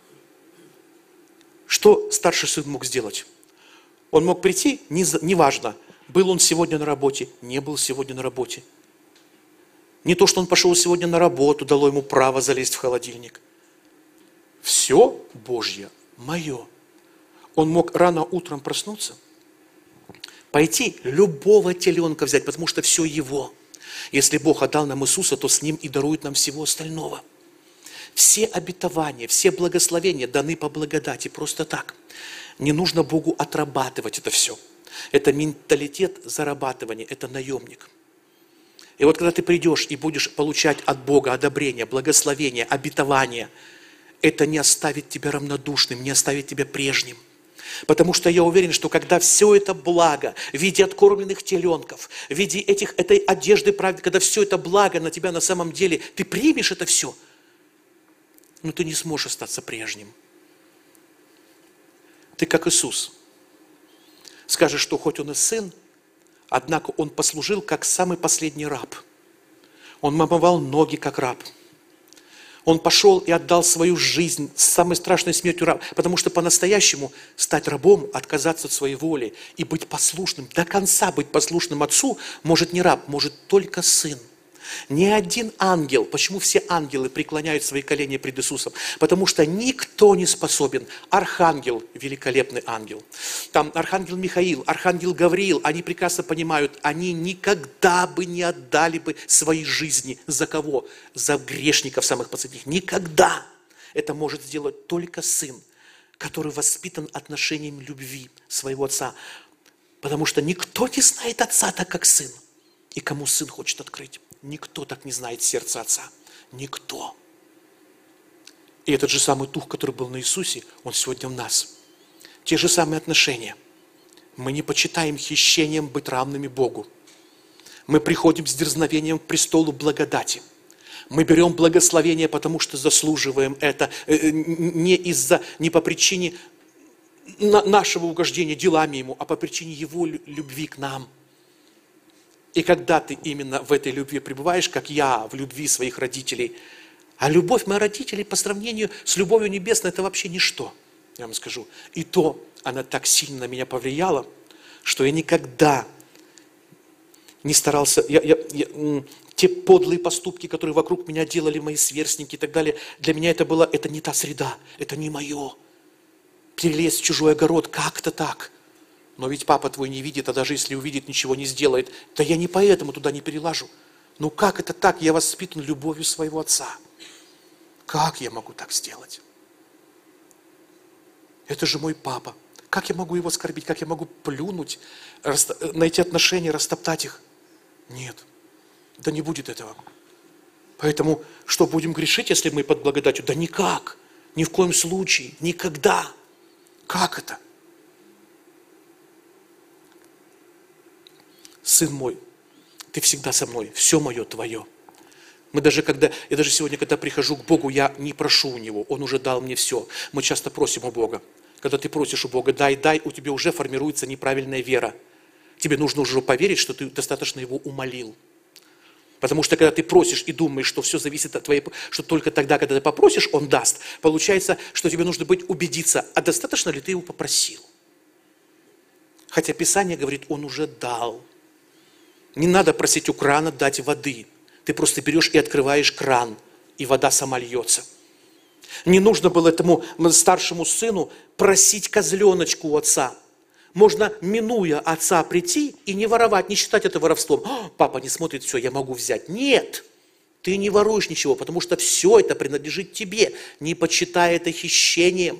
Что старший сын мог сделать? Он мог прийти, неважно, был он сегодня на работе, не был сегодня на работе. Не то, что он пошел сегодня на работу, дало ему право залезть в холодильник. Все Божье мое. Он мог рано утром проснуться, пойти любого теленка взять, потому что все его. Если Бог отдал нам Иисуса, то с Ним и дарует нам всего остального. Все обетования, все благословения даны по благодати, просто так. Не нужно Богу отрабатывать это все. Это менталитет зарабатывания, это наемник. И вот когда ты придешь и будешь получать от Бога одобрение, благословение, обетование, это не оставит тебя равнодушным, не оставит тебя прежним. Потому что я уверен, что когда все это благо в виде откормленных теленков, в виде этой одежды правды, когда все это благо на тебя на самом деле, ты примешь это все, но ты не сможешь остаться прежним. Ты как Иисус. Скажешь, что хоть он и сын, однако он послужил как самый последний раб. Он омывал ноги как раб. Он пошел и отдал свою жизнь с самой страшной смертью раба. Потому что по-настоящему стать рабом, отказаться от своей воли и быть послушным, до конца быть послушным отцу, может не раб, может только сын. Ни один ангел, почему все ангелы преклоняют свои колени пред Иисусом? Потому что никто не способен. Архангел, великолепный ангел, там архангел Михаил, архангел Гавриил, они прекрасно понимают, они никогда бы не отдали бы свои жизни. За кого? За грешников самых последних. Никогда. Это может сделать только сын, который воспитан отношением любви своего отца. Потому что никто не знает отца так, как сын. И кому сын хочет открыть? Никто так не знает сердца Отца. Никто. И этот же самый Дух, который был на Иисусе, Он сегодня в нас. Те же самые отношения. Мы не почитаем хищением быть равными Богу. Мы приходим с дерзновением к престолу благодати. Мы берем благословение, потому что заслуживаем это не по причине нашего угождения делами Ему, а по причине Его любви к нам. И когда ты именно в этой любви пребываешь, как я в любви своих родителей, а любовь моих родителей по сравнению с любовью небесной, это вообще ничто, я вам скажу. И то она так сильно на меня повлияла, что я никогда не старался, те подлые поступки, которые вокруг меня делали мои сверстники и так далее, для меня это не та среда, это не мое. Перелезть в чужой огород, как-то так. Но ведь папа твой не видит, а даже если увидит, ничего не сделает. Да я не поэтому туда не перелажу. Ну как это так? Я воспитан любовью своего отца. Как я могу так сделать? Это же мой папа. Как я могу его оскорбить? Как я могу плюнуть на эти отношения, растоптать их? Нет. Да не будет этого. Поэтому что, будем грешить, если мы под благодатью? Да никак. Ни в коем случае. Никогда. Как это? Сын мой, ты всегда со мной. Все мое твое. Я даже сегодня, когда прихожу к Богу, я не прошу у Него. Он уже дал мне все. Мы часто просим у Бога. Когда ты просишь у Бога, дай, у тебя уже формируется неправильная вера. Тебе нужно уже поверить, что ты достаточно Его умолил. Потому что когда ты просишь и думаешь, что все зависит от твоей, что только тогда, когда ты попросишь, Он даст, получается, что тебе нужно убедиться, а достаточно ли ты Его попросил. Хотя Писание говорит, Он уже дал. Не надо просить у крана дать воды. Ты просто берешь и открываешь кран, и вода сама льется. Не нужно было этому старшему сыну просить козленочку у отца. Можно, минуя отца, прийти и не воровать, не считать это воровством. Папа не смотрит, все, я могу взять. Нет, ты не воруешь ничего, потому что все это принадлежит тебе. Не почитай это хищением.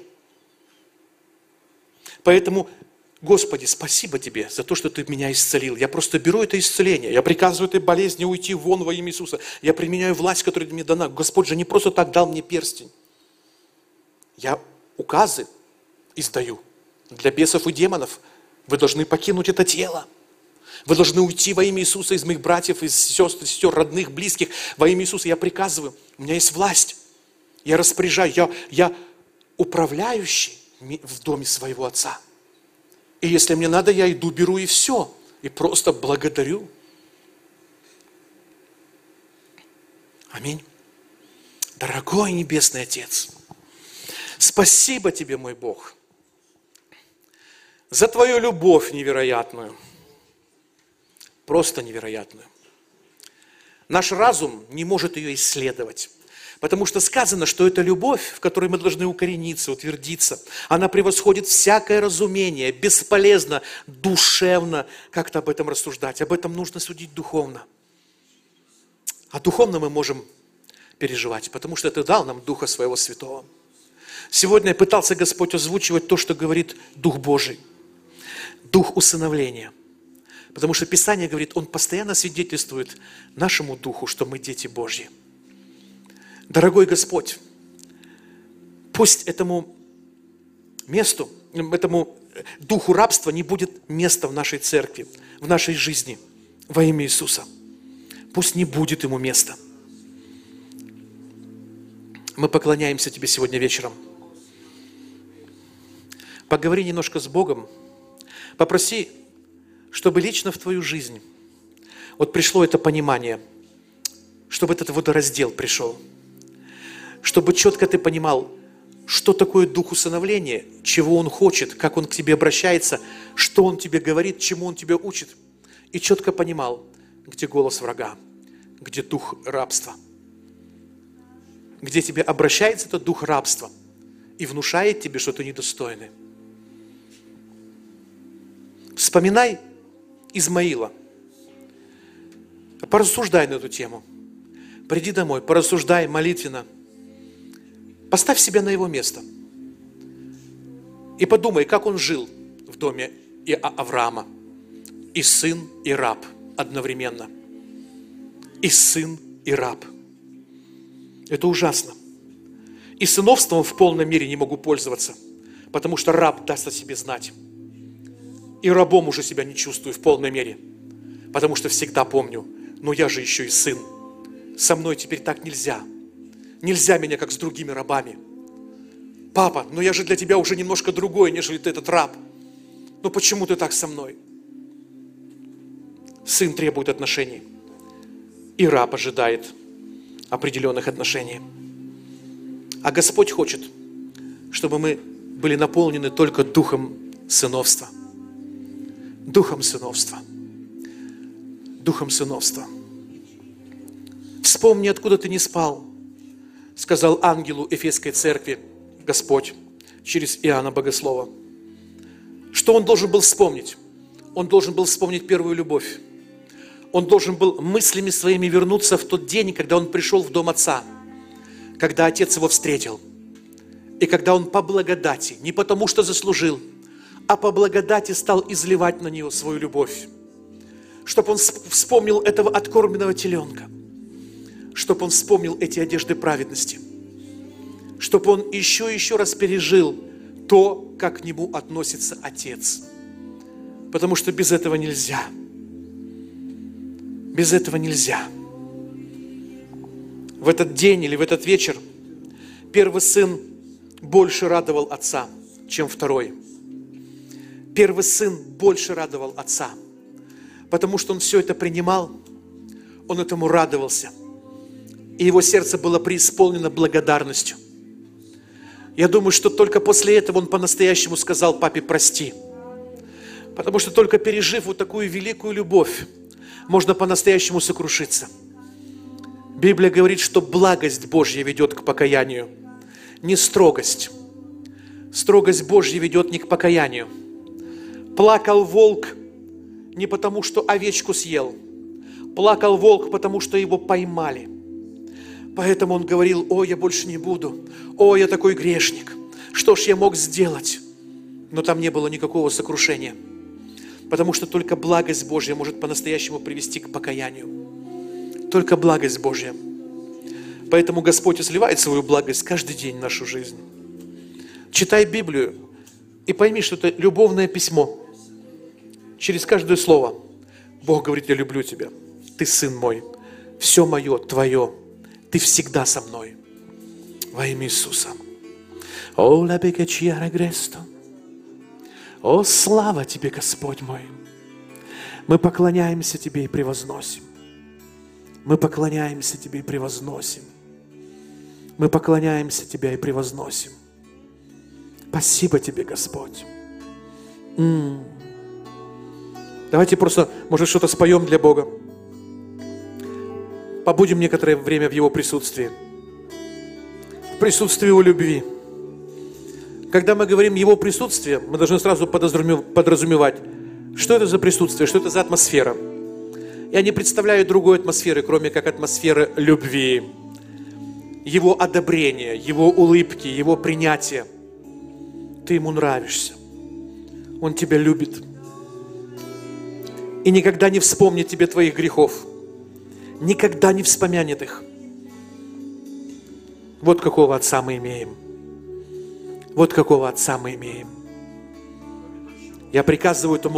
Поэтому, Господи, спасибо Тебе за то, что Ты меня исцелил. Я просто беру это исцеление. Я приказываю этой болезни уйти вон во имя Иисуса. Я применяю власть, которая мне дана. Господь же не просто так дал мне перстень. Я указы издаю для бесов и демонов. Вы должны покинуть это тело. Вы должны уйти во имя Иисуса из моих братьев, из сестер, родных, близких. Во имя Иисуса я приказываю. У меня есть власть. Я распоряжаю. Я управляющий в доме своего отца. И если мне надо, я иду, беру и все. И просто благодарю. Аминь. Дорогой Небесный Отец, спасибо Тебе, мой Бог, за Твою любовь невероятную. Просто невероятную. Наш разум не может ее исследовать. Потому что сказано, что эта любовь, в которой мы должны укорениться, утвердиться, она превосходит всякое разумение, бесполезно, душевно как-то об этом рассуждать. Об этом нужно судить духовно. А духовно мы можем переживать, потому что Ты дал нам Духа Своего Святого. Сегодня я пытался, Господь, озвучивать то, что говорит Дух Божий. Дух усыновления. Потому что Писание говорит, Он постоянно свидетельствует нашему Духу, что мы дети Божьи. Дорогой Господь, пусть этому месту, этому духу рабства не будет места в нашей церкви, в нашей жизни, во имя Иисуса. Пусть не будет ему места. Мы поклоняемся Тебе сегодня вечером. Поговори немножко с Богом, попроси, чтобы лично в твою жизнь вот пришло это понимание, чтобы этот водораздел пришел. Чтобы четко ты понимал, что такое дух усыновления, чего он хочет, как он к тебе обращается, что он тебе говорит, чему он тебя учит. И четко понимал, где голос врага, где дух рабства, где тебе обращается этот дух рабства и внушает тебе, что ты недостойный. Вспоминай Измаила. Порассуждай на эту тему. Приди домой, порассуждай молитвенно. Поставь себя на его место. И подумай, как он жил в доме Авраама. И сын, и раб одновременно. И сын, и раб. Это ужасно. И сыновством в полной мере не могу пользоваться, потому что раб даст о себе знать. И рабом уже себя не чувствую в полной мере. Потому что всегда помню, но я же еще и сын. Со мной теперь так нельзя. Нельзя меня, как с другими рабами. Папа, но я же для тебя уже немножко другой, нежели ты этот раб. Но почему ты так со мной? Сын требует отношений. И раб ожидает определенных отношений. А Господь хочет, чтобы мы были наполнены только духом сыновства. Духом сыновства. Духом сыновства. Вспомни, откуда ты не спал, сказал ангелу Эфесской церкви Господь через Иоанна Богослова. Что он должен был вспомнить? Он должен был вспомнить первую любовь. Он должен был мыслями своими вернуться в тот день, когда он пришел в дом Отца, когда Отец его встретил. И когда он по благодати, не потому что заслужил, а по благодати стал изливать на него свою любовь. Чтобы он вспомнил этого откормленного теленка. Чтобы он вспомнил эти одежды праведности. Чтобы он еще раз пережил то, как к нему относится Отец. Потому что без этого нельзя. Без этого нельзя. В этот день или в этот вечер первый сын больше радовал отца, чем второй. Первый сын больше радовал отца, потому что он все это принимал, он этому радовался. И его сердце было преисполнено благодарностью. Я думаю, что только после этого он по-настоящему сказал папе «прости». Потому что только пережив вот такую великую любовь, можно по-настоящему сокрушиться. Библия говорит, что благость Божья ведет к покаянию, не строгость. Строгость Божья ведет не к покаянию. Плакал волк не потому, что овечку съел. Плакал волк, потому что его поймали. Поэтому он говорил: «О, я больше не буду. О, я такой грешник. Что ж я мог сделать?» Но там не было никакого сокрушения. Потому что только благость Божья может по-настоящему привести к покаянию. Только благость Божья. Поэтому Господь изливает свою благость каждый день в нашу жизнь. Читай Библию и пойми, что это любовное письмо. Через каждое слово Бог говорит: «Я люблю тебя. Ты сын мой. Все мое, твое. Ты всегда со мной». Во имя Иисуса. О, слава тебе, Господь мой! Мы поклоняемся тебе и превозносим. Мы поклоняемся тебе и превозносим. Мы поклоняемся тебе и превозносим. Спасибо тебе, Господь. Давайте просто, может, что-то споем для Бога. Побудем некоторое время в Его присутствии. В присутствии Его любви. Когда мы говорим Его присутствие, мы должны сразу подразумевать, что это за присутствие, что это за атмосфера. Я не представляю другой атмосферы, кроме как атмосферы любви, Его одобрения, Его улыбки, Его принятия. Ты Ему нравишься. Он тебя любит. И никогда не вспомнит тебе твоих грехов. Никогда не вспомянет их. Вот какого Отца мы имеем. Вот какого Отца мы имеем. Я приказываю этому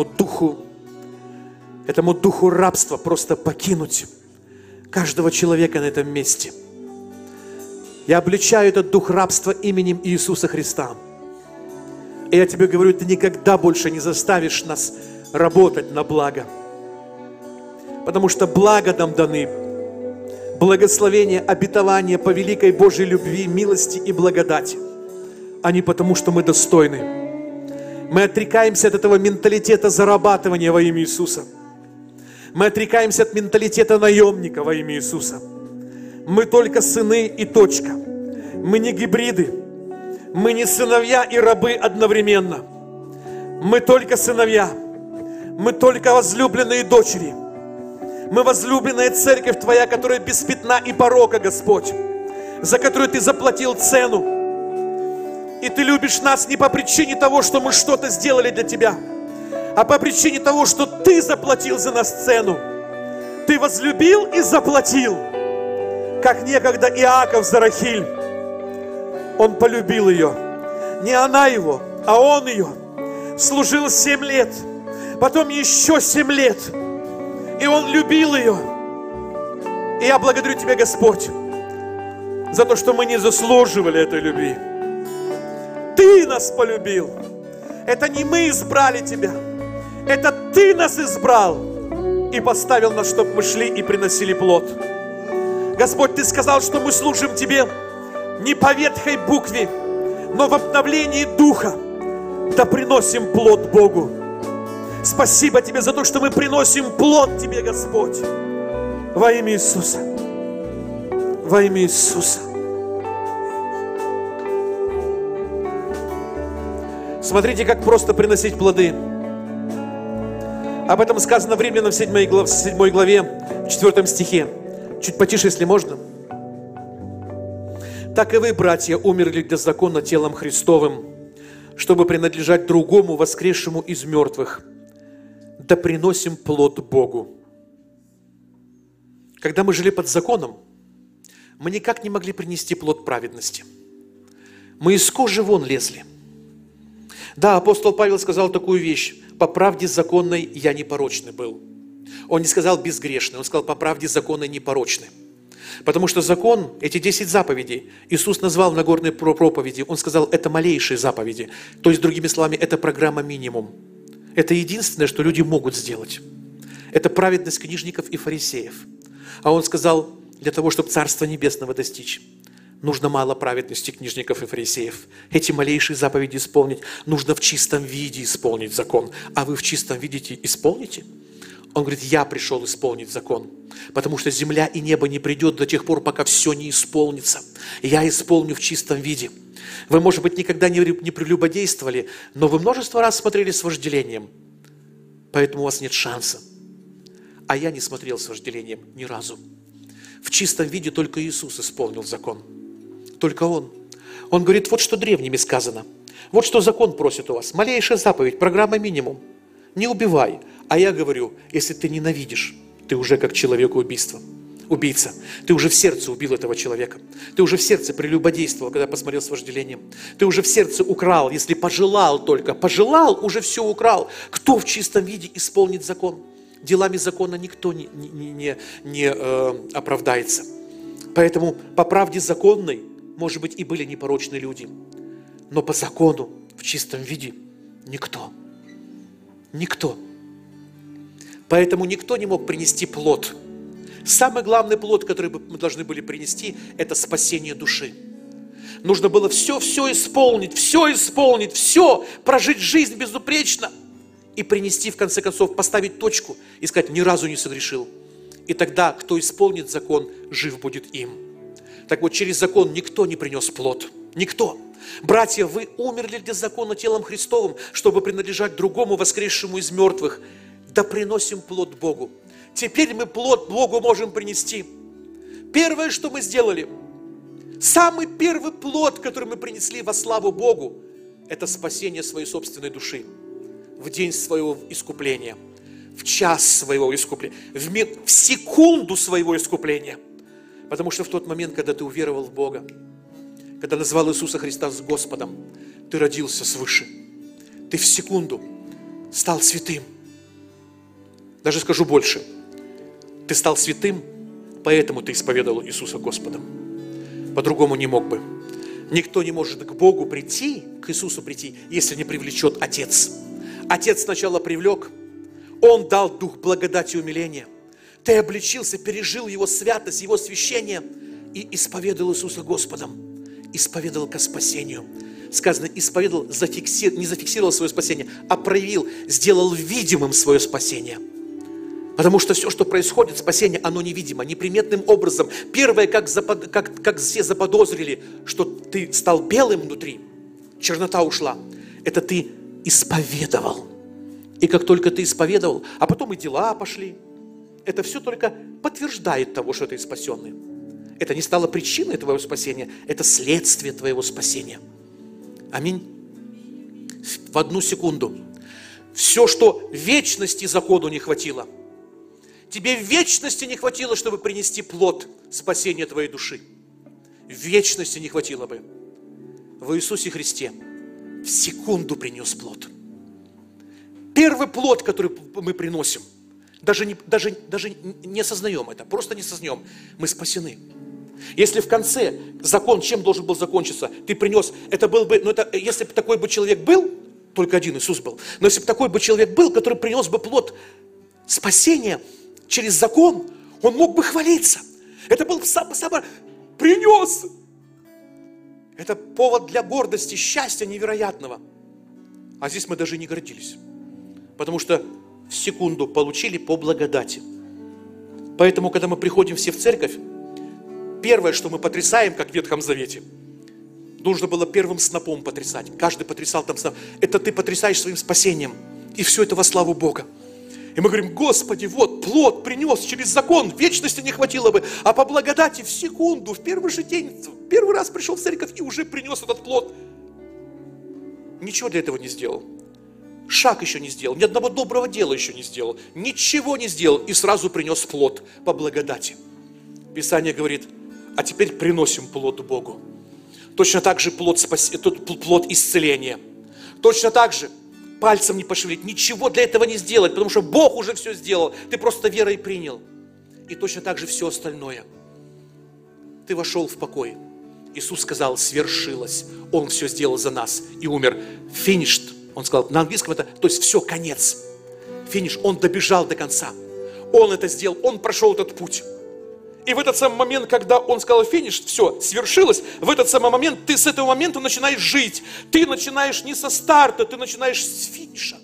духу рабства просто покинуть каждого человека на этом месте. Я обличаю этот дух рабства именем Иисуса Христа. И я тебе говорю, ты никогда больше не заставишь нас работать на благо. Потому что благо нам даны. Благословение, обетование по великой Божьей любви, милости и благодати. А не потому, что мы достойны. Мы отрекаемся от этого менталитета зарабатывания во имя Иисуса. Мы отрекаемся от менталитета наемника во имя Иисуса. Мы только сыны и точка. Мы не гибриды. Мы не сыновья и рабы одновременно. Мы только сыновья. Мы только возлюбленные дочери. Мы возлюбленная церковь Твоя, которая без пятна и порока, Господь, за которую Ты заплатил цену. И Ты любишь нас не по причине того, что мы что-то сделали для Тебя, а по причине того, что Ты заплатил за нас цену. Ты возлюбил и заплатил, как некогда Иаков за Рахиль. Он полюбил ее. Не она его, а он ее. Служил 7 лет. потом еще 7 лет. И он любил ее. И я благодарю Тебя, Господь, за то, что мы не заслуживали этой любви. Ты нас полюбил. Это не мы избрали Тебя. Это Ты нас избрал и поставил нас, чтобы мы шли и приносили плод. Господь, Ты сказал, что мы служим Тебе не по ветхой букве, но в обновлении духа. Да приносим плод Богу. Спасибо Тебе за то, что мы приносим плод Тебе, Господь. Во имя Иисуса. Во имя Иисуса. Смотрите, как просто приносить плоды. Об этом сказано в Римлянам в 7 главе, в 4 стихе. Чуть потише, если можно. Так и вы, братья, умерли для закона телом Христовым, чтобы принадлежать другому, воскресшему из мертвых. Да приносим плод Богу. Когда мы жили под законом, мы никак не могли принести плод праведности. Мы из кожи вон лезли. Да, апостол Павел сказал такую вещь: по правде законной я непорочный был. Он не сказал безгрешный, он сказал по правде законной непорочный. Потому что закон, эти 10 заповедей, Иисус назвал в Нагорной проповеди, Он сказал, это малейшие заповеди. То есть, другими словами, это программа минимум. Это единственное, что люди могут сделать. Это праведность книжников и фарисеев. А Он сказал, для того, чтобы Царство Небесного достичь, нужно мало праведности книжников и фарисеев. Эти малейшие заповеди исполнить. Нужно в чистом виде исполнить закон. А вы в чистом виде исполните? Он говорит, я пришел исполнить закон. Потому что земля и небо не придет до тех пор, пока все не исполнится. Я исполню в чистом виде. Вы, может быть, никогда не прелюбодействовали, но вы множество раз смотрели с вожделением. Поэтому у вас нет шанса. А я не смотрел с вожделением ни разу. В чистом виде только Иисус исполнил закон. Только Он. Он говорит, вот что древними сказано. Вот что закон просит у вас. Малейшая заповедь, программа минимум. Не убивай. А я говорю, если ты ненавидишь, ты уже как человека-убийца. Ты уже в сердце убил этого человека. Ты уже в сердце прелюбодействовал, когда посмотрел с вожделением. Ты уже в сердце украл, если пожелал только. Пожелал, уже все украл. Кто в чистом виде исполнит закон? Делами закона никто не оправдается. Поэтому по правде законной, может быть, и были непорочные люди. Но по закону в чистом виде никто. Никто. Поэтому никто не мог принести плод. Самый главный плод, который мы должны были принести, это спасение души. Нужно было все исполнить, все, прожить жизнь безупречно и принести, в конце концов, поставить точку и сказать, ни разу не согрешил. И тогда, кто исполнит закон, жив будет им. Так вот, через закон никто не принес плод. Никто. Братья, вы умерли для закона телом Христовым, чтобы принадлежать другому, воскресшему из мертвых. Да приносим плод Богу. Теперь мы плод Богу можем принести. Первое, что мы сделали, самый первый плод, который мы принесли во славу Богу, это спасение своей собственной души. В день своего искупления, в час своего искупления, в секунду своего искупления. Потому что в тот момент, когда ты уверовал в Бога, когда назвал Иисуса Христа с Господом, ты родился свыше. Ты в секунду стал святым. Даже скажу больше. Ты стал святым, поэтому ты исповедовал Иисуса Господом. По-другому не мог бы. Никто не может к Богу прийти, к Иисусу прийти, если не привлечет Отец. Отец сначала привлек, Он дал дух благодати и умиления. Ты обличился, пережил Его святость, Его священие и исповедовал Иисуса Господом. Исповедовал ко спасению. Сказано, исповедовал, не зафиксировал свое спасение, а проявил, сделал видимым свое спасение. Потому что все, что происходит, спасение, оно невидимо, неприметным образом. Первое, как все заподозрили, что ты стал белым внутри, чернота ушла, это ты исповедовал. И как только ты исповедовал, а потом и дела пошли, это все только подтверждает того, что ты спасенный. Это не стало причиной твоего спасения, это следствие твоего спасения. Аминь. В одну секунду. Все, что вечности закону не хватило, тебе в вечности не хватило, чтобы принести плод спасения твоей души. В вечности не хватило бы. В Иисусе Христе в секунду принес плод. первый плод, который мы приносим, даже не осознаем это, просто не осознаем, мы спасены. Если в конце закон, чем должен был закончиться, ты принес, это был бы, если бы такой бы человек был, только один Иисус был, но если бы такой бы человек был, который принес бы плод спасения через закон, он мог бы хвалиться. Это был принес. Это повод для гордости, счастья невероятного. А здесь мы даже не гордились. Потому что в секунду получили по благодати. Поэтому, когда мы приходим все в церковь, первое, что мы потрясаем, как в Ветхом Завете, нужно было первым снопом потрясать. Каждый потрясал там сноп. Это ты потрясаешь своим спасением. И все это во славу Бога. И мы говорим: Господи, вот плод принес через закон, вечности не хватило бы, а по благодати в секунду, в первый же день, первый раз пришел в церковь и уже принес этот плод. Ничего для этого не сделал. Шаг еще не сделал, ни одного доброго дела еще не сделал, ничего не сделал и сразу принес плод по благодати. Писание говорит: а теперь приносим плод Богу. Точно так же плод исцеления. Точно так же пальцем не пошевелить, ничего для этого не сделать, потому что Бог уже все сделал, ты просто верой принял. И точно так же все остальное. Ты вошел в покой. Иисус сказал: свершилось. Он все сделал за нас и умер. Finished. Он сказал на английском это, то есть все, конец. Финиш. Он добежал до конца. Он это сделал, он прошел этот путь. И в этот самый момент, когда он сказал финиш, все, свершилось, в этот самый момент, ты с этого момента начинаешь жить. Ты начинаешь не со старта, ты начинаешь с финиша.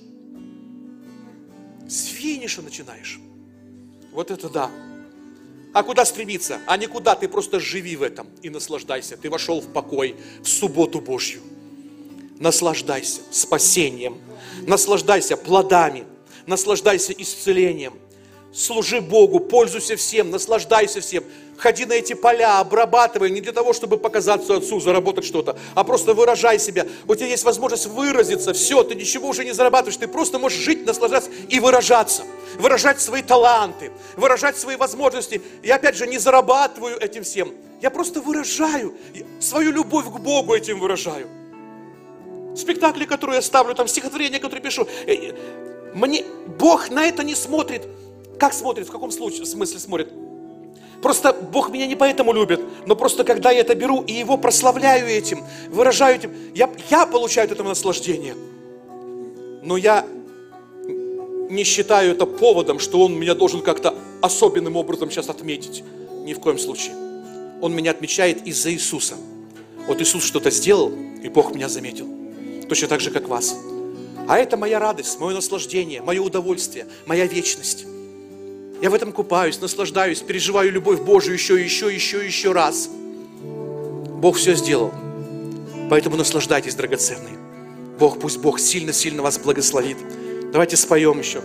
С финиша начинаешь. Вот это да. А куда стремиться? А никуда, ты просто живи в этом и наслаждайся. Ты вошел в покой, в субботу Божью. Наслаждайся спасением, наслаждайся плодами, наслаждайся исцелением. Служи Богу, пользуйся всем, наслаждайся всем. Ходи на эти поля, обрабатывай, не для того, чтобы показаться Отцу, заработать что-то, а просто выражай себя. У тебя есть возможность выразиться, все, ты ничего уже не зарабатываешь, ты просто можешь жить, наслаждаться и выражаться. Выражать свои таланты, выражать свои возможности. Я опять же не зарабатываю этим всем, я просто выражаю, свою любовь к Богу этим выражаю. Спектакли, которые я ставлю, там стихотворения, которые пишу, Бог на это не смотрит. Как смотрит? В каком смысле смотрит? Просто Бог меня не поэтому любит, но просто когда я это беру и Его прославляю этим, выражаю этим, я получаю от этого наслаждение. Но я не считаю это поводом, что Он меня должен как-то особенным образом сейчас отметить. Ни в коем случае. Он меня отмечает из-за Иисуса. Вот Иисус что-то сделал, и Бог меня заметил. Точно так же, как вас. А это моя радость, мое наслаждение, мое удовольствие, моя вечность. Я в этом купаюсь, наслаждаюсь, переживаю любовь Божию еще раз. Бог все сделал. Поэтому наслаждайтесь, драгоценные. Пусть Бог сильно-сильно вас благословит. Давайте споем еще.